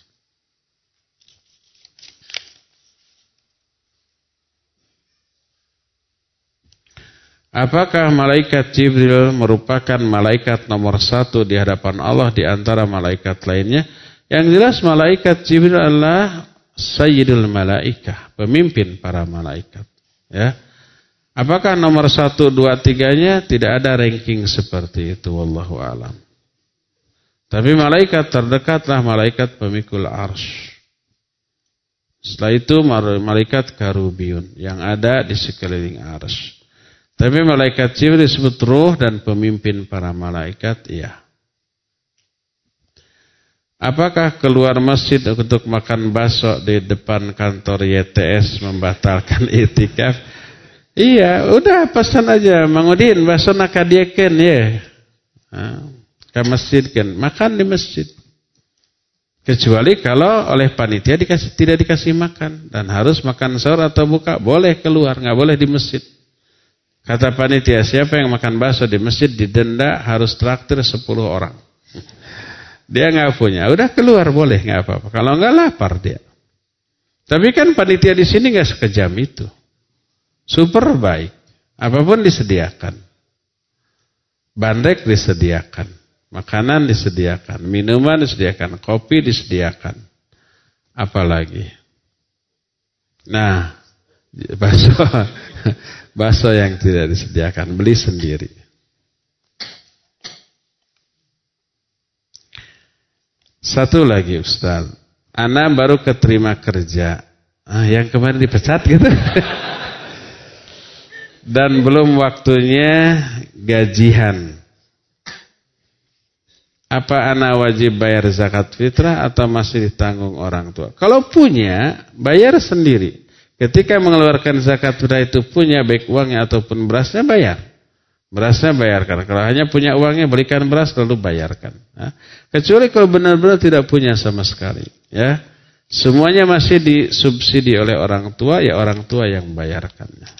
Apakah malaikat Jibril merupakan malaikat nomor satu di hadapan Allah di antara malaikat lainnya? Yang jelas malaikat Jibril adalah Sayyidul Malaikah, pemimpin para malaikat. Ya. Apakah nomor satu, dua, tiganya? Tidak ada ranking seperti itu. Wallahu a'lam. Tapi malaikat terdekatlah malaikat pemikul arsy. Setelah itu malaikat karubiyun yang ada di sekeliling arsy. Tapi malaikat Jibril disebut ruh dan pemimpin para malaikat, iya. Apakah keluar masjid untuk makan bakso di depan kantor Y T S membatalkan i'tikaf? Iya, udah pesan aja, Mang Udin, bakso nakadiakeun ya. Nah, ke masjid kan, makan di masjid. Kecuali kalau oleh panitia dikasih tidak dikasih makan dan harus makan sahur atau buka, boleh keluar, nggak boleh di masjid. Kata panitia, siapa yang makan bakso di masjid didenda harus traktir sepuluh orang. Dia nggak punya, udah keluar boleh nggak apa-apa. Kalau nggak lapar dia. Tapi kan panitia di sini nggak sekejam itu. Super baik. Apapun disediakan. Bandrek disediakan. Makanan disediakan. Minuman disediakan. Kopi disediakan. Apalagi. Nah. Bakso. Bakso yang tidak disediakan. Beli sendiri. Satu lagi Ustaz. Ana baru keterima kerja. Ah, yang kemarin dipecat gitu. Dan belum waktunya gajian. Apa ana wajib bayar zakat fitrah atau masih ditanggung orang tua? Kalau punya, bayar sendiri. Ketika mengeluarkan zakat fitrah itu punya baik uangnya ataupun berasnya, bayar. Berasnya bayarkan. Kalau hanya punya uangnya, belikan beras lalu bayarkan. Nah, kecuali kalau benar-benar tidak punya sama sekali. Ya, semuanya masih disubsidi oleh orang tua, ya orang tua yang bayarkannya.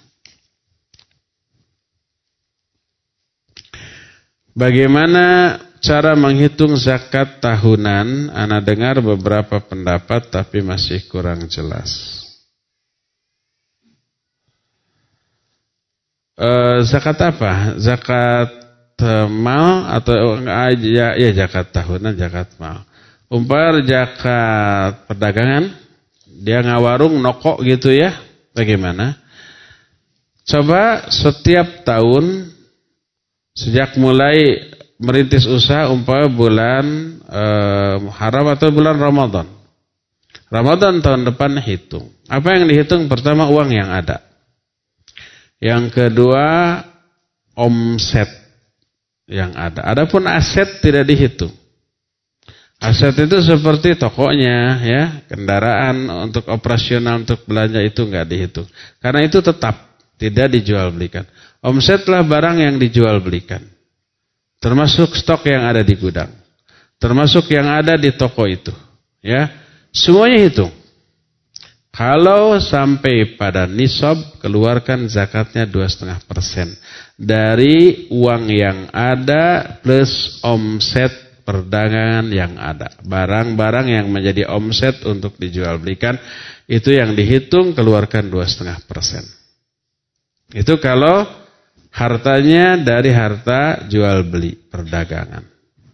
Bagaimana cara menghitung zakat tahunan? Ana dengar beberapa pendapat tapi masih kurang jelas. E, zakat apa? Zakat mal atau ya, ya zakat tahunan, zakat mal. Umpar zakat perdagangan, dia ngawarung nokok gitu ya. Bagaimana? Coba setiap tahun sejak mulai merintis usaha umpama bulan eh, Muharram atau bulan Ramadan. Ramadan tahun depan hitung. Apa yang dihitung? Pertama uang yang ada. Yang kedua omset yang ada. Adapun aset tidak dihitung. Aset itu seperti tokonya, ya, kendaraan untuk operasional untuk belanja itu nggak dihitung. Karena itu tetap tidak dijual belikan. Omsetlah barang yang dijual belikan. Termasuk stok yang ada di gudang. Termasuk yang ada di toko itu, ya. Semuanya hitung. Kalau sampai pada nisab, keluarkan zakatnya dua koma lima persen dari uang yang ada plus omset perdagangan yang ada. Barang-barang yang menjadi omset untuk dijual belikan, itu yang dihitung, keluarkan dua koma lima persen. Itu kalau hartanya dari harta jual beli perdagangan.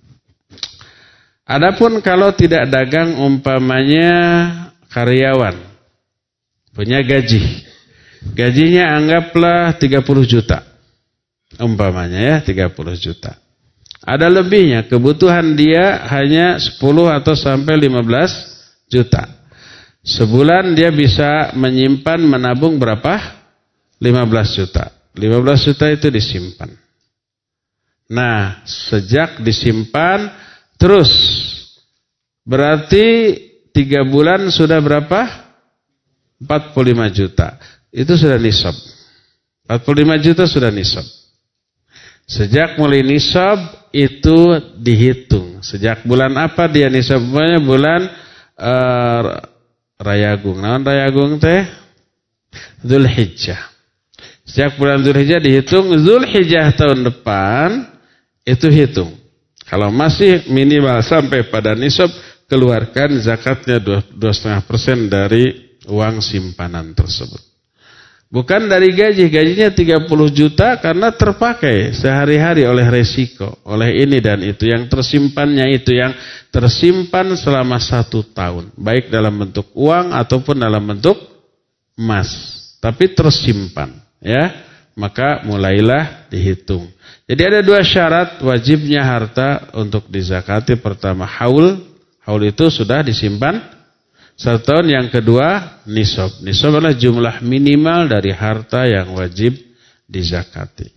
Adapun kalau tidak dagang, umpamanya karyawan punya gaji. Gajinya anggaplah tiga puluh juta. Umpamanya ya, tiga puluh juta. Ada lebihnya, kebutuhan dia hanya sepuluh atau sampai lima belas juta. Sebulan dia bisa menyimpan, menabung berapa? lima belas juta. lima belas juta itu disimpan. Nah, sejak disimpan terus berarti tiga bulan sudah berapa? empat puluh lima juta. Itu sudah nisab. empat puluh lima juta sudah nisab. Sejak mulai nisab itu dihitung. Sejak bulan apa dia nisab? Bulan uh, Rayagung. Naon Rayagung teh? Zulhijjah. Sejak bulan Zulhijjah dihitung. Zulhijjah tahun depan itu hitung. Kalau masih minimal sampai pada nisab, keluarkan zakatnya dua koma lima persen dari uang simpanan tersebut. Bukan dari gaji. Gajinya tiga puluh juta karena terpakai sehari-hari oleh resiko, oleh ini dan itu. Yang tersimpannya itu yang tersimpan selama satu tahun. Baik dalam bentuk uang ataupun dalam bentuk emas. Tapi tersimpan, ya. Maka mulailah dihitung. Jadi ada dua syarat wajibnya harta untuk dizakati. Pertama haul. Haul itu sudah disimpan satu tahun. Yang kedua nisab. Nisab adalah jumlah minimal dari harta yang wajib dizakati.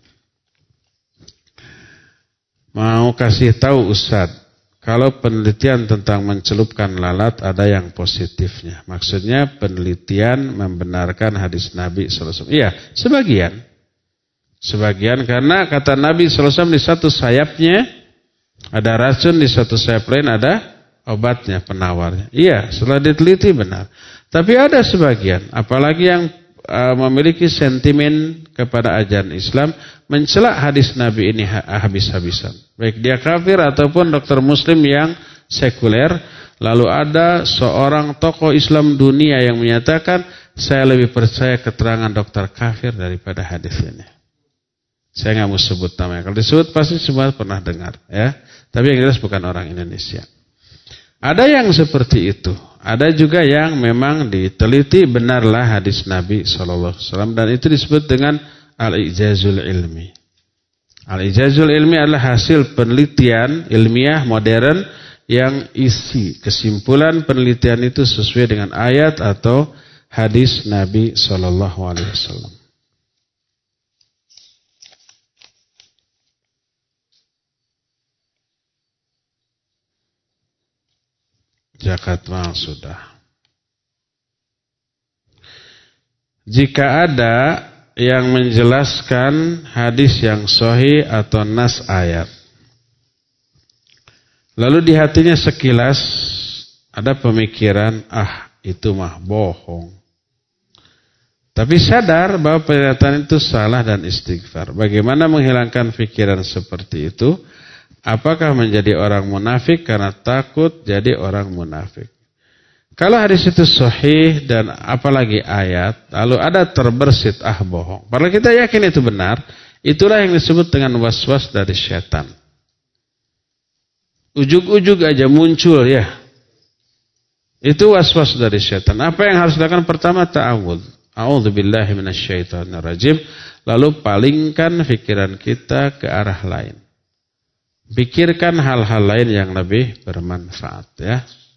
Mau kasih tahu Ustaz, kalau penelitian tentang mencelupkan lalat ada yang positifnya. Maksudnya penelitian membenarkan hadis Nabi sallallahu alaihi wasallam. Iya, sebagian. Sebagian karena kata Nabi sallallahu alaihi wasallam di satu sayapnya ada racun, di satu sayap lain ada obatnya, penawarnya. Iya, setelah diteliti benar. Tapi ada sebagian, apalagi yang uh, memiliki sentimen kepada ajaran Islam, mencela hadis Nabi ini habis-habisan. Baik dia kafir ataupun dokter muslim yang sekuler. Lalu ada seorang tokoh Islam dunia yang menyatakan, saya lebih percaya keterangan dokter kafir daripada hadis ini. Saya nggak mau sebut namanya. Kalau disebut pasti semua pernah dengar, ya. Tapi yang jelas bukan orang Indonesia. Ada yang seperti itu. Ada juga yang memang diteliti benarlah hadis Nabi shallallahu alaihi wasallam. Dan itu disebut dengan al-ijazul ilmi. Al-ijazul ilmi adalah hasil penelitian ilmiah modern yang isi kesimpulan penelitian itu sesuai dengan ayat atau hadis Nabi shallallahu alaihi wasallam. Zakat mal sudah. Jika ada yang menjelaskan hadis yang sahih atau nas ayat, lalu di hatinya sekilas ada pemikiran, ah itu mah bohong. Tapi sadar bahwa pernyataan itu salah dan istighfar. Bagaimana menghilangkan pikiran seperti itu? Apakah menjadi orang munafik karena takut jadi orang munafik? Kalau hadis itu sahih dan apalagi ayat, lalu ada terbersit, ah bohong. Padahal kita yakin itu benar, itulah yang disebut dengan was-was dari syaitan. Ujug-ujug aja muncul ya. Itu was-was dari syaitan. Apa yang harus dilakukan? Pertama, ta'awudz. A'udzubillahi minasyaitonirrajim. Lalu palingkan pikiran kita ke arah lain. Pikirkan hal-hal lain yang lebih bermanfaat ya.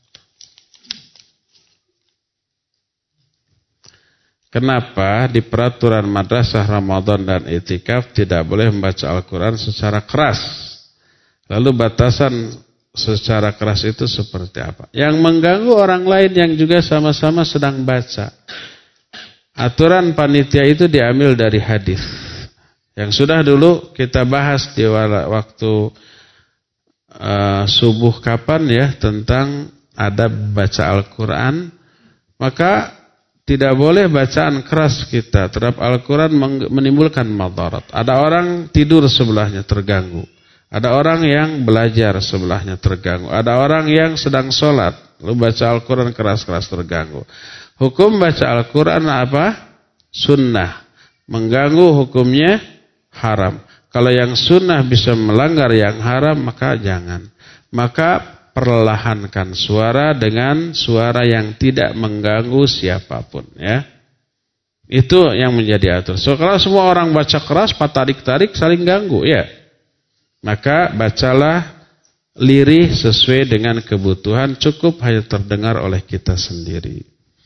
Kenapa di peraturan madrasah Ramadan dan i'tikaf tidak boleh membaca Al-Quran secara keras? Lalu batasan secara keras itu seperti apa? Yang mengganggu orang lain yang juga sama-sama sedang baca. Aturan panitia itu diambil dari hadis yang sudah dulu kita bahas di waktu uh, subuh kapan ya, tentang adab baca Al-Quran. Maka tidak boleh bacaan keras kita terhadap Al-Quran menimbulkan madarat. Ada orang tidur sebelahnya terganggu. Ada orang yang belajar sebelahnya terganggu. Ada orang yang sedang sholat lalu baca Al-Quran keras-keras terganggu. Hukum baca Al-Quran apa? Sunnah. Mengganggu hukumnya haram. Kalau yang sunnah bisa melanggar yang haram, maka jangan. Maka perlahankan suara dengan suara yang tidak mengganggu siapapun ya. Itu yang menjadi aturan. So kalau semua orang baca keras, tarik-tarik saling ganggu ya. Maka bacalah lirih sesuai dengan kebutuhan, cukup hanya terdengar oleh kita sendiri.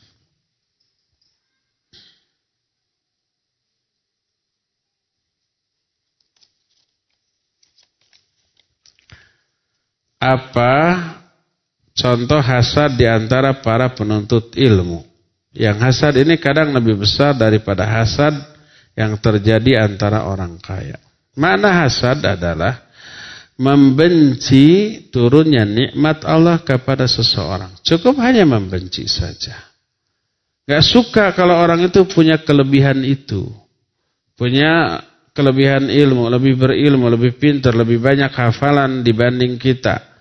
Apa contoh hasad di antara para penuntut ilmu? Yang hasad ini kadang lebih besar daripada hasad yang terjadi antara orang kaya. Makna hasad adalah membenci turunnya nikmat Allah kepada seseorang. Cukup hanya membenci saja. Gak suka kalau orang itu punya kelebihan itu. Punya kelebihan ilmu, lebih berilmu, lebih pintar, lebih banyak hafalan dibanding kita.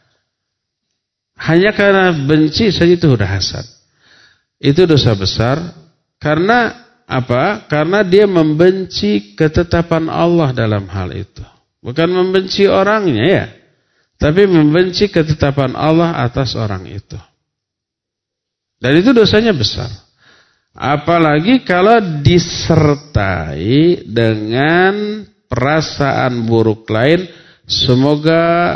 Hanya karena benci saja itu sudah hasad. Itu dosa besar. Karena apa? Karena dia membenci ketetapan Allah dalam hal itu. Bukan membenci orangnya ya. Tapi membenci ketetapan Allah atas orang itu. Dan itu dosanya besar. Apalagi kalau disertai dengan perasaan buruk lain. Semoga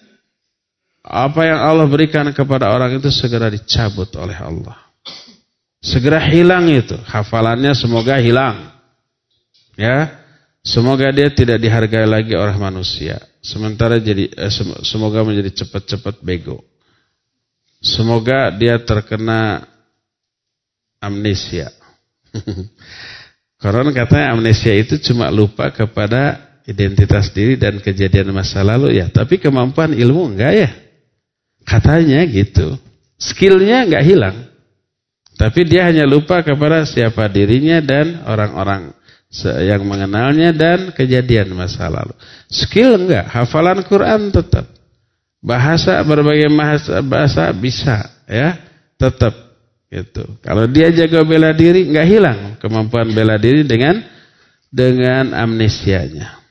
apa yang Allah berikan kepada orang itu segera dicabut oleh Allah. Segera hilang itu. Hafalannya semoga hilang. Ya. Semoga dia tidak dihargai lagi oleh manusia. Sementara jadi eh, semoga menjadi cepat-cepat bego. Semoga dia terkena amnesia. Karena katanya amnesia itu cuma lupa kepada identitas diri dan kejadian masa lalu ya. Tapi kemampuan ilmu enggak ya. Katanya gitu. Skillnya enggak hilang. Tapi dia hanya lupa kepada siapa dirinya dan orang-orang yang mengenalnya dan kejadian masa lalu. Skill enggak. Hafalan Quran tetap. Bahasa berbagai bahasa, bahasa bisa ya. Tetap gitu. Kalau dia jaga bela diri enggak hilang kemampuan bela diri dengan dengan amnesianya.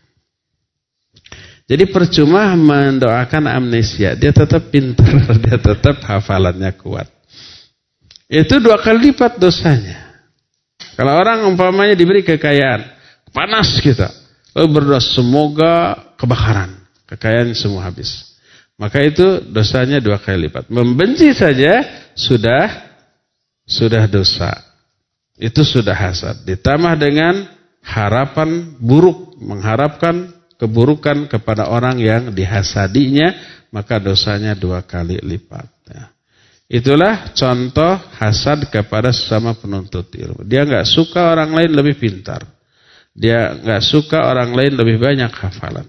Jadi percuma mendoakan amnesia. Dia tetap pintar, dia tetap hafalannya kuat. Itu dua kali lipat dosanya. Kalau orang umpamanya diberi kekayaan, panas kita, lalu berdoa semoga kebakaran, kekayaan semua habis. Maka itu dosanya dua kali lipat. Membenci saja sudah sudah dosa. Itu sudah hasad. Ditambah dengan harapan buruk, mengharapkan keburukan kepada orang yang dihasadinya, maka dosanya dua kali lipat. Ya. Itulah contoh hasad kepada sesama penuntut ilmu. Dia enggak suka orang lain lebih pintar. Dia enggak suka orang lain lebih banyak hafalan.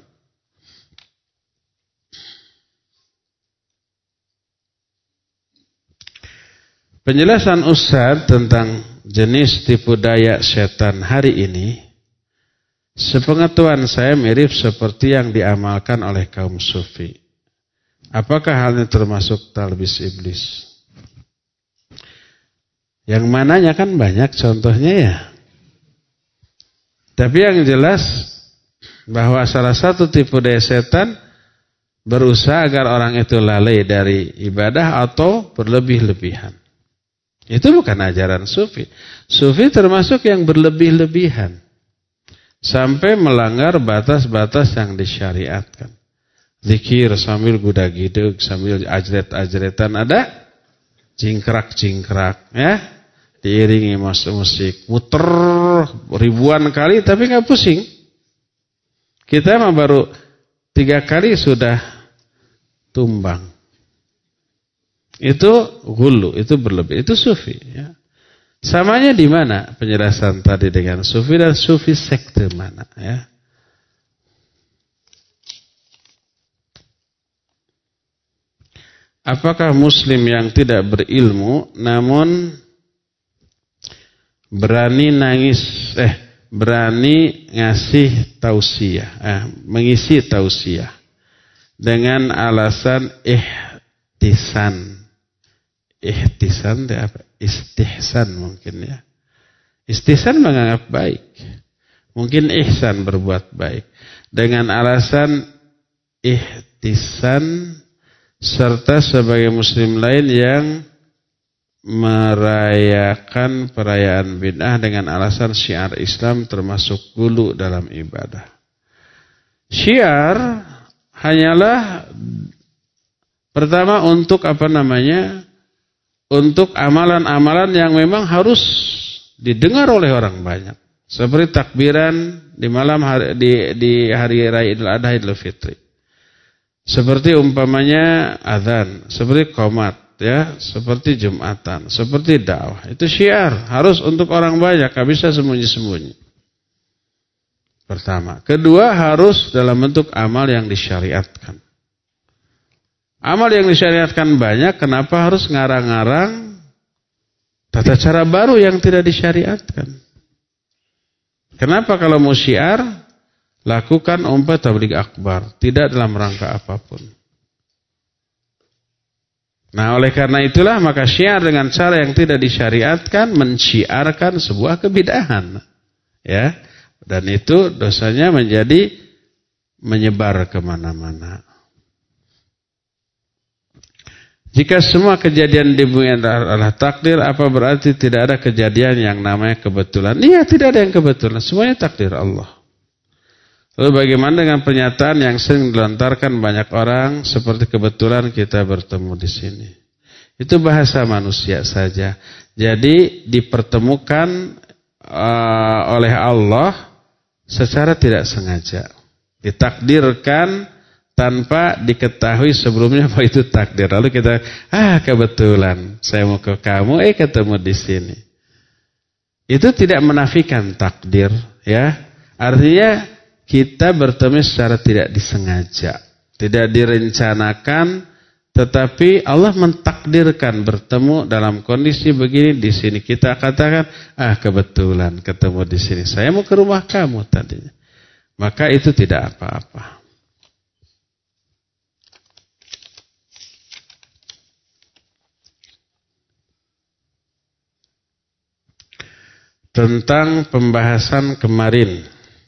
Penjelasan Ustaz tentang jenis tipu daya setan hari ini, sepengetahuan saya mirip seperti yang diamalkan oleh kaum sufi. Apakah halnya termasuk talbis iblis? Yang mananya kan banyak contohnya ya. Tapi yang jelas bahwa salah satu tipu daya setan berusaha agar orang itu lalai dari ibadah atau berlebih-lebihan. Itu bukan ajaran sufi. Sufi termasuk yang berlebih-lebihan. Sampai melanggar batas-batas yang disyariatkan. zikir sambil gudak-giduk, sambil ajret-ajretan, ada jingkrak-jingkrak, ya, diiringi musik, muter ribuan kali tapi nggak pusing. Kita mah baru tiga kali sudah tumbang. Itu gulu, itu berlebih, itu sufi. Ya. Samanya di mana penjelasan tadi dengan sufi dan sufi sekte mana? Ya. Apakah muslim yang tidak berilmu namun berani nangis, eh berani ngasih tausiah, eh, mengisi tausiah dengan alasan ihtisan, ihtisan itu apa? Istihsan mungkin ya. Istihsan menganggap baik, mungkin ihsan berbuat baik dengan alasan ihtisan. Serta sebagai muslim lain yang merayakan perayaan bid'ah dengan alasan syiar Islam termasuk gulu dalam ibadah. Syiar hanyalah pertama untuk apa namanya? Untuk amalan-amalan yang memang harus didengar oleh orang banyak. Seperti takbiran di malam hari, di, di hari raya Idul Adha Idul Fitri. Seperti umpamanya azan, seperti qomat, ya, seperti jumatan, seperti dakwah. Itu syiar, harus untuk orang banyak, gak bisa sembunyi-sembunyi. Pertama. Kedua, harus dalam bentuk amal yang disyariatkan. Amal yang disyariatkan banyak, kenapa harus ngarang-ngarang tata cara baru yang tidak disyariatkan? Kenapa kalau mau syiar lakukan umpah tabligh akbar, tidak dalam rangka apapun. Nah, oleh karena itulah maka syiar dengan cara yang tidak disyariatkan mensyiarkan sebuah kebid'ahan. Ya. Dan itu dosanya menjadi menyebar kemana-mana. Jika semua kejadian di bumi adalah takdir, apa berarti tidak ada kejadian yang namanya kebetulan? Iya, tidak ada yang kebetulan. Semuanya takdir Allah. Lalu bagaimana dengan pernyataan yang sering dilontarkan banyak orang seperti kebetulan kita bertemu di sini? Itu bahasa manusia saja. Jadi dipertemukan uh, oleh Allah secara tidak sengaja. Ditakdirkan tanpa diketahui sebelumnya bahwa itu takdir. Lalu kita, ah kebetulan saya mau ke kamu, eh ketemu di sini. Itu tidak menafikan takdir, ya. Artinya kita bertemu secara tidak disengaja, tidak direncanakan, tetapi Allah mentakdirkan bertemu dalam kondisi begini di sini. Kita katakan, ah kebetulan ketemu di sini. Saya mau ke rumah kamu tadinya. Maka itu tidak apa-apa. Tentang pembahasan kemarin.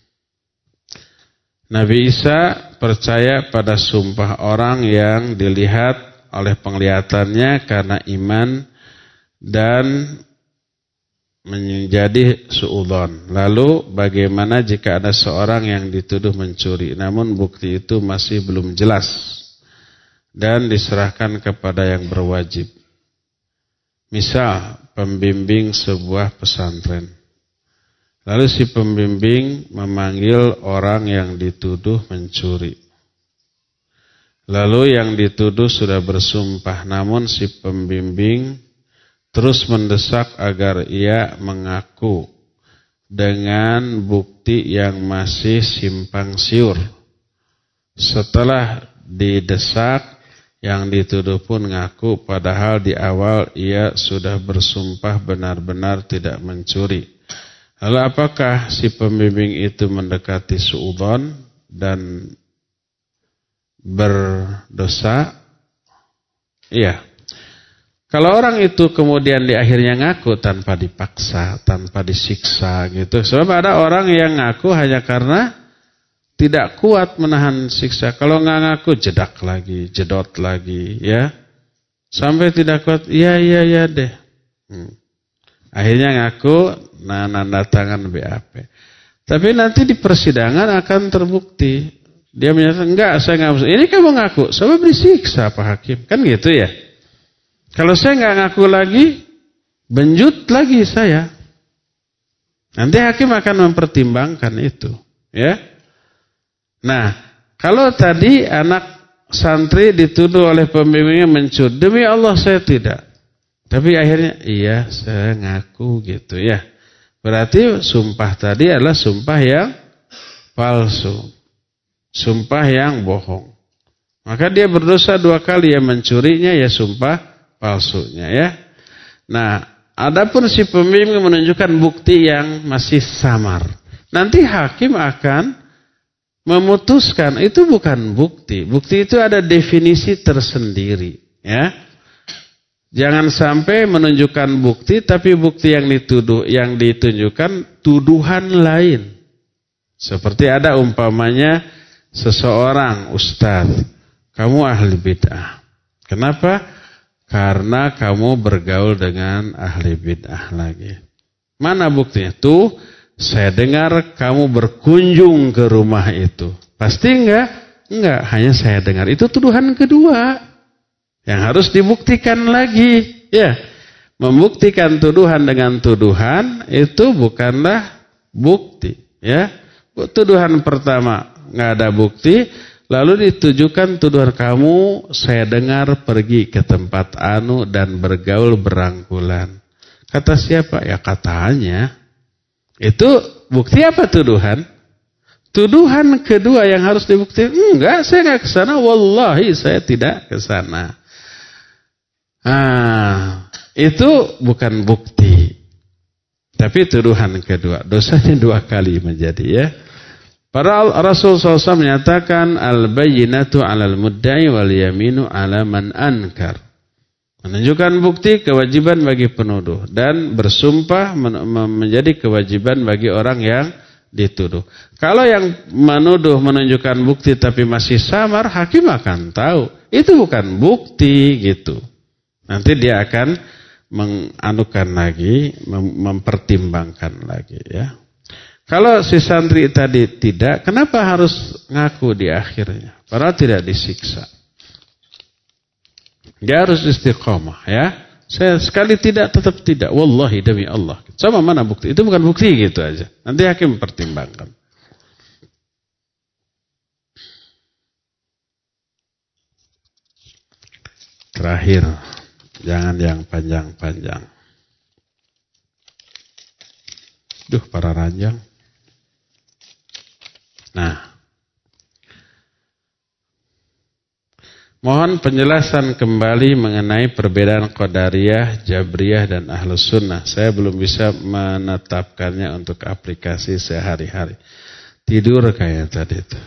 Nabi Isa percaya pada sumpah orang yang dilihat oleh penglihatannya karena iman dan menjadi suudzon. Lalu bagaimana jika ada seorang yang dituduh mencuri namun bukti itu masih belum jelas dan diserahkan kepada yang berwajib? Misal pembimbing sebuah pesantren. Lalu si pembimbing memanggil orang yang dituduh mencuri. Lalu yang dituduh sudah bersumpah, namun si pembimbing terus mendesak agar ia mengaku dengan bukti yang masih simpang siur. Setelah didesak, yang dituduh pun ngaku padahal di awal ia sudah bersumpah benar-benar tidak mencuri. Lalu apakah si pembimbing itu mendekati suudzon dan berdosa? Iya. Kalau orang itu kemudian di akhirnya ngaku tanpa dipaksa, tanpa disiksa gitu. Sebab ada orang yang ngaku hanya karena tidak kuat menahan siksa. Kalau nggak ngaku jedak lagi, jedot lagi, ya. Sampai tidak kuat, iya iya iya deh. Hmm. Akhirnya ngaku, nah nanda tangan B A P. Tapi nanti di persidangan akan terbukti Dia menyatakan, enggak, saya nggak bersalah. Ini kamu ngaku, sebab disiksa Pak Hakim. Kan gitu ya. Kalau saya nggak ngaku lagi, benjut lagi saya. Nanti hakim akan mempertimbangkan itu. Ya. Nah, kalau tadi anak santri dituduh oleh pembimbingnya mencuri, demi Allah saya tidak. Tapi akhirnya, iya saya ngaku gitu ya. Berarti sumpah tadi adalah sumpah yang palsu. Sumpah yang bohong. Maka dia berdosa dua kali, ya mencurinya ya sumpah palsunya ya. Nah, adapun si pembimbing menunjukkan bukti yang masih samar. Nanti hakim akan memutuskan itu bukan bukti. Bukti itu ada definisi tersendiri ya. Jangan sampai menunjukkan bukti tapi bukti yang dituduh yang ditunjukkan tuduhan lain. Seperti ada umpamanya seseorang ustaz, kamu ahli bid'ah. Kenapa? Karena kamu bergaul dengan ahli bid'ah lagi. Mana buktinya? Tuh, saya dengar kamu berkunjung ke rumah itu. Pasti enggak? Enggak, hanya saya dengar. Itu tuduhan kedua yang harus dibuktikan lagi. Ya, membuktikan tuduhan dengan tuduhan itu bukanlah bukti. Ya, tuduhan pertama nggak ada bukti, lalu ditujukan tuduhan kamu, saya dengar pergi ke tempat anu dan bergaul berangkulan. Kata siapa? Ya katanya. Itu bukti apa tuduhan? Tuduhan kedua yang harus dibuktikan, enggak, saya nggak ke sana, wallahi saya tidak ke sana. Ah, itu bukan bukti. Tapi tuduhan kedua, dosanya dua kali menjadi ya. Para Rasul sallallahu alaihi wasallam menyatakan al-bayyinatu 'alal mudda'i wal yaminu 'ala man ankar. Menunjukkan bukti kewajiban bagi penuduh dan bersumpah menjadi kewajiban bagi orang yang dituduh. Kalau yang menuduh menunjukkan bukti tapi masih samar, hakim akan tahu itu bukan bukti gitu. Nanti dia akan menganukan lagi, mempertimbangkan lagi ya. Kalau si santri tadi tidak, kenapa harus ngaku di akhirnya? Padahal tidak disiksa. Dia harus istiqomah ya. Saya sekali tidak, tetap tidak. Wallahi demi Allah. Sama mana bukti? Itu bukan bukti gitu aja. Nanti hakim mempertimbangkan. Terakhir, jangan yang panjang-panjang. Duh, para ranjang. Nah, mohon penjelasan kembali mengenai perbedaan Qadariyah, Jabriyah, dan Ahlus Sunnah. Saya belum bisa menetapkannya untuk aplikasi sehari-hari. Tidur kayak tadi itu.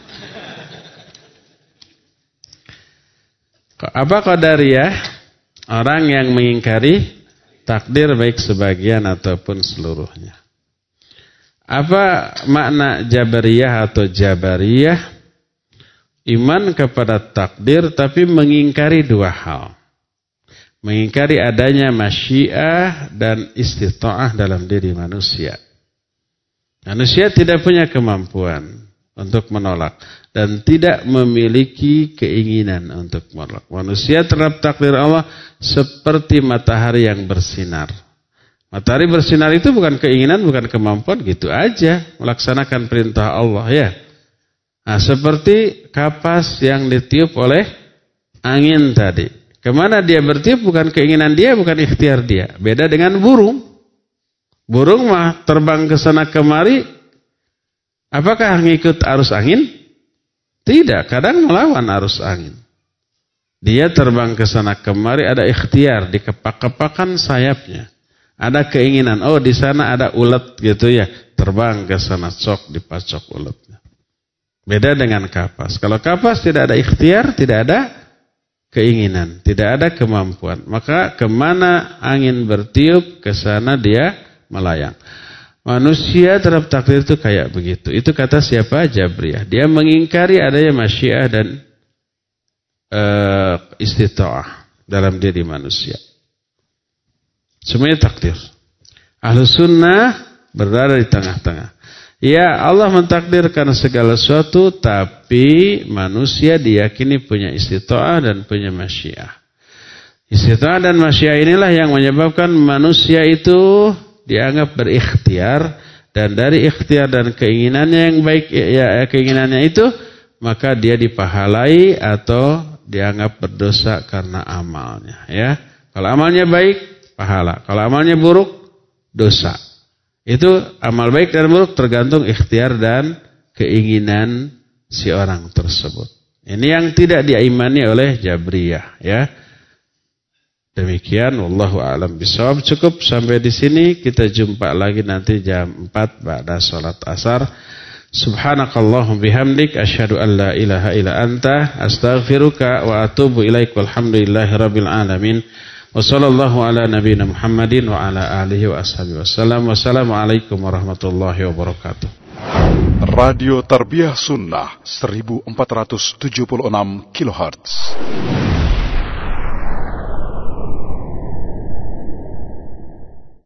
Apa Qadariyah? Orang yang mengingkari takdir baik sebagian ataupun seluruhnya. Apa makna Jabariyah atau Jabariyah? Iman kepada takdir tapi mengingkari dua hal. Mengingkari adanya masyiah dan istita'ah dalam diri manusia. Manusia tidak punya kemampuan untuk menolak dan tidak memiliki keinginan untuk menolak. Manusia terhadap takdir Allah seperti matahari yang bersinar. Matahari bersinar itu bukan keinginan, bukan kemampuan, gitu aja melaksanakan perintah Allah ya. Nah, seperti kapas yang ditiup oleh angin tadi. Kemana dia bertiup bukan keinginan dia, bukan ikhtiar dia. Beda dengan burung. Burung mah terbang ke sana kemari, apakah ngikut arus angin? Tidak, kadang melawan arus angin. Dia terbang ke sana kemari, ada ikhtiar, dikepak-kepakan sayapnya. Ada keinginan, oh di sana ada ulet gitu ya, terbang ke sana, sok dipacok uletnya. Beda dengan kapas. Kalau kapas tidak ada ikhtiar, tidak ada keinginan, tidak ada kemampuan. Maka kemana angin bertiup, ke sana dia melayang. Manusia terhadap takdir itu kayak begitu. Itu kata siapa? Jabriyah. Dia mengingkari adanya masyiah dan uh, istita'ah dalam diri manusia. Semuanya takdir. Ahlus sunnah berada di tengah-tengah. Ya, Allah mentakdirkan segala sesuatu, tapi manusia diyakini punya istita'ah dan punya masyiah. Istita'ah dan masyiah inilah yang menyebabkan manusia itu dianggap berikhtiar, dan dari ikhtiar dan keinginannya yang baik, ya keinginannya itu, maka dia dipahalai atau dianggap berdosa karena amalnya. Ya, kalau amalnya baik, pahala. Kalau amalnya buruk, dosa. Itu amal baik dan buruk tergantung ikhtiar dan keinginan si orang tersebut. Ini yang tidak diimani oleh Jabriyah, ya. Demikian, wallahu a'lam bishawab. Cukup sampai di sini, kita jumpa lagi nanti jam empat ba'da salat asar. Subhanakallahumma bihamdik asyhadu an la ilaha illa anta astaghfiruka wa atubu ilaik. Walhamdulillahirabbil alamin. Wa sallallahu ala nabiyyina Muhammadin wa ala alihi wa ashabihi wasallam. Wassalamualaikum warahmatullahi wabarakatuh. Radio Tarbiyah Sunnah seribu empat ratus tujuh puluh enam kilohertz.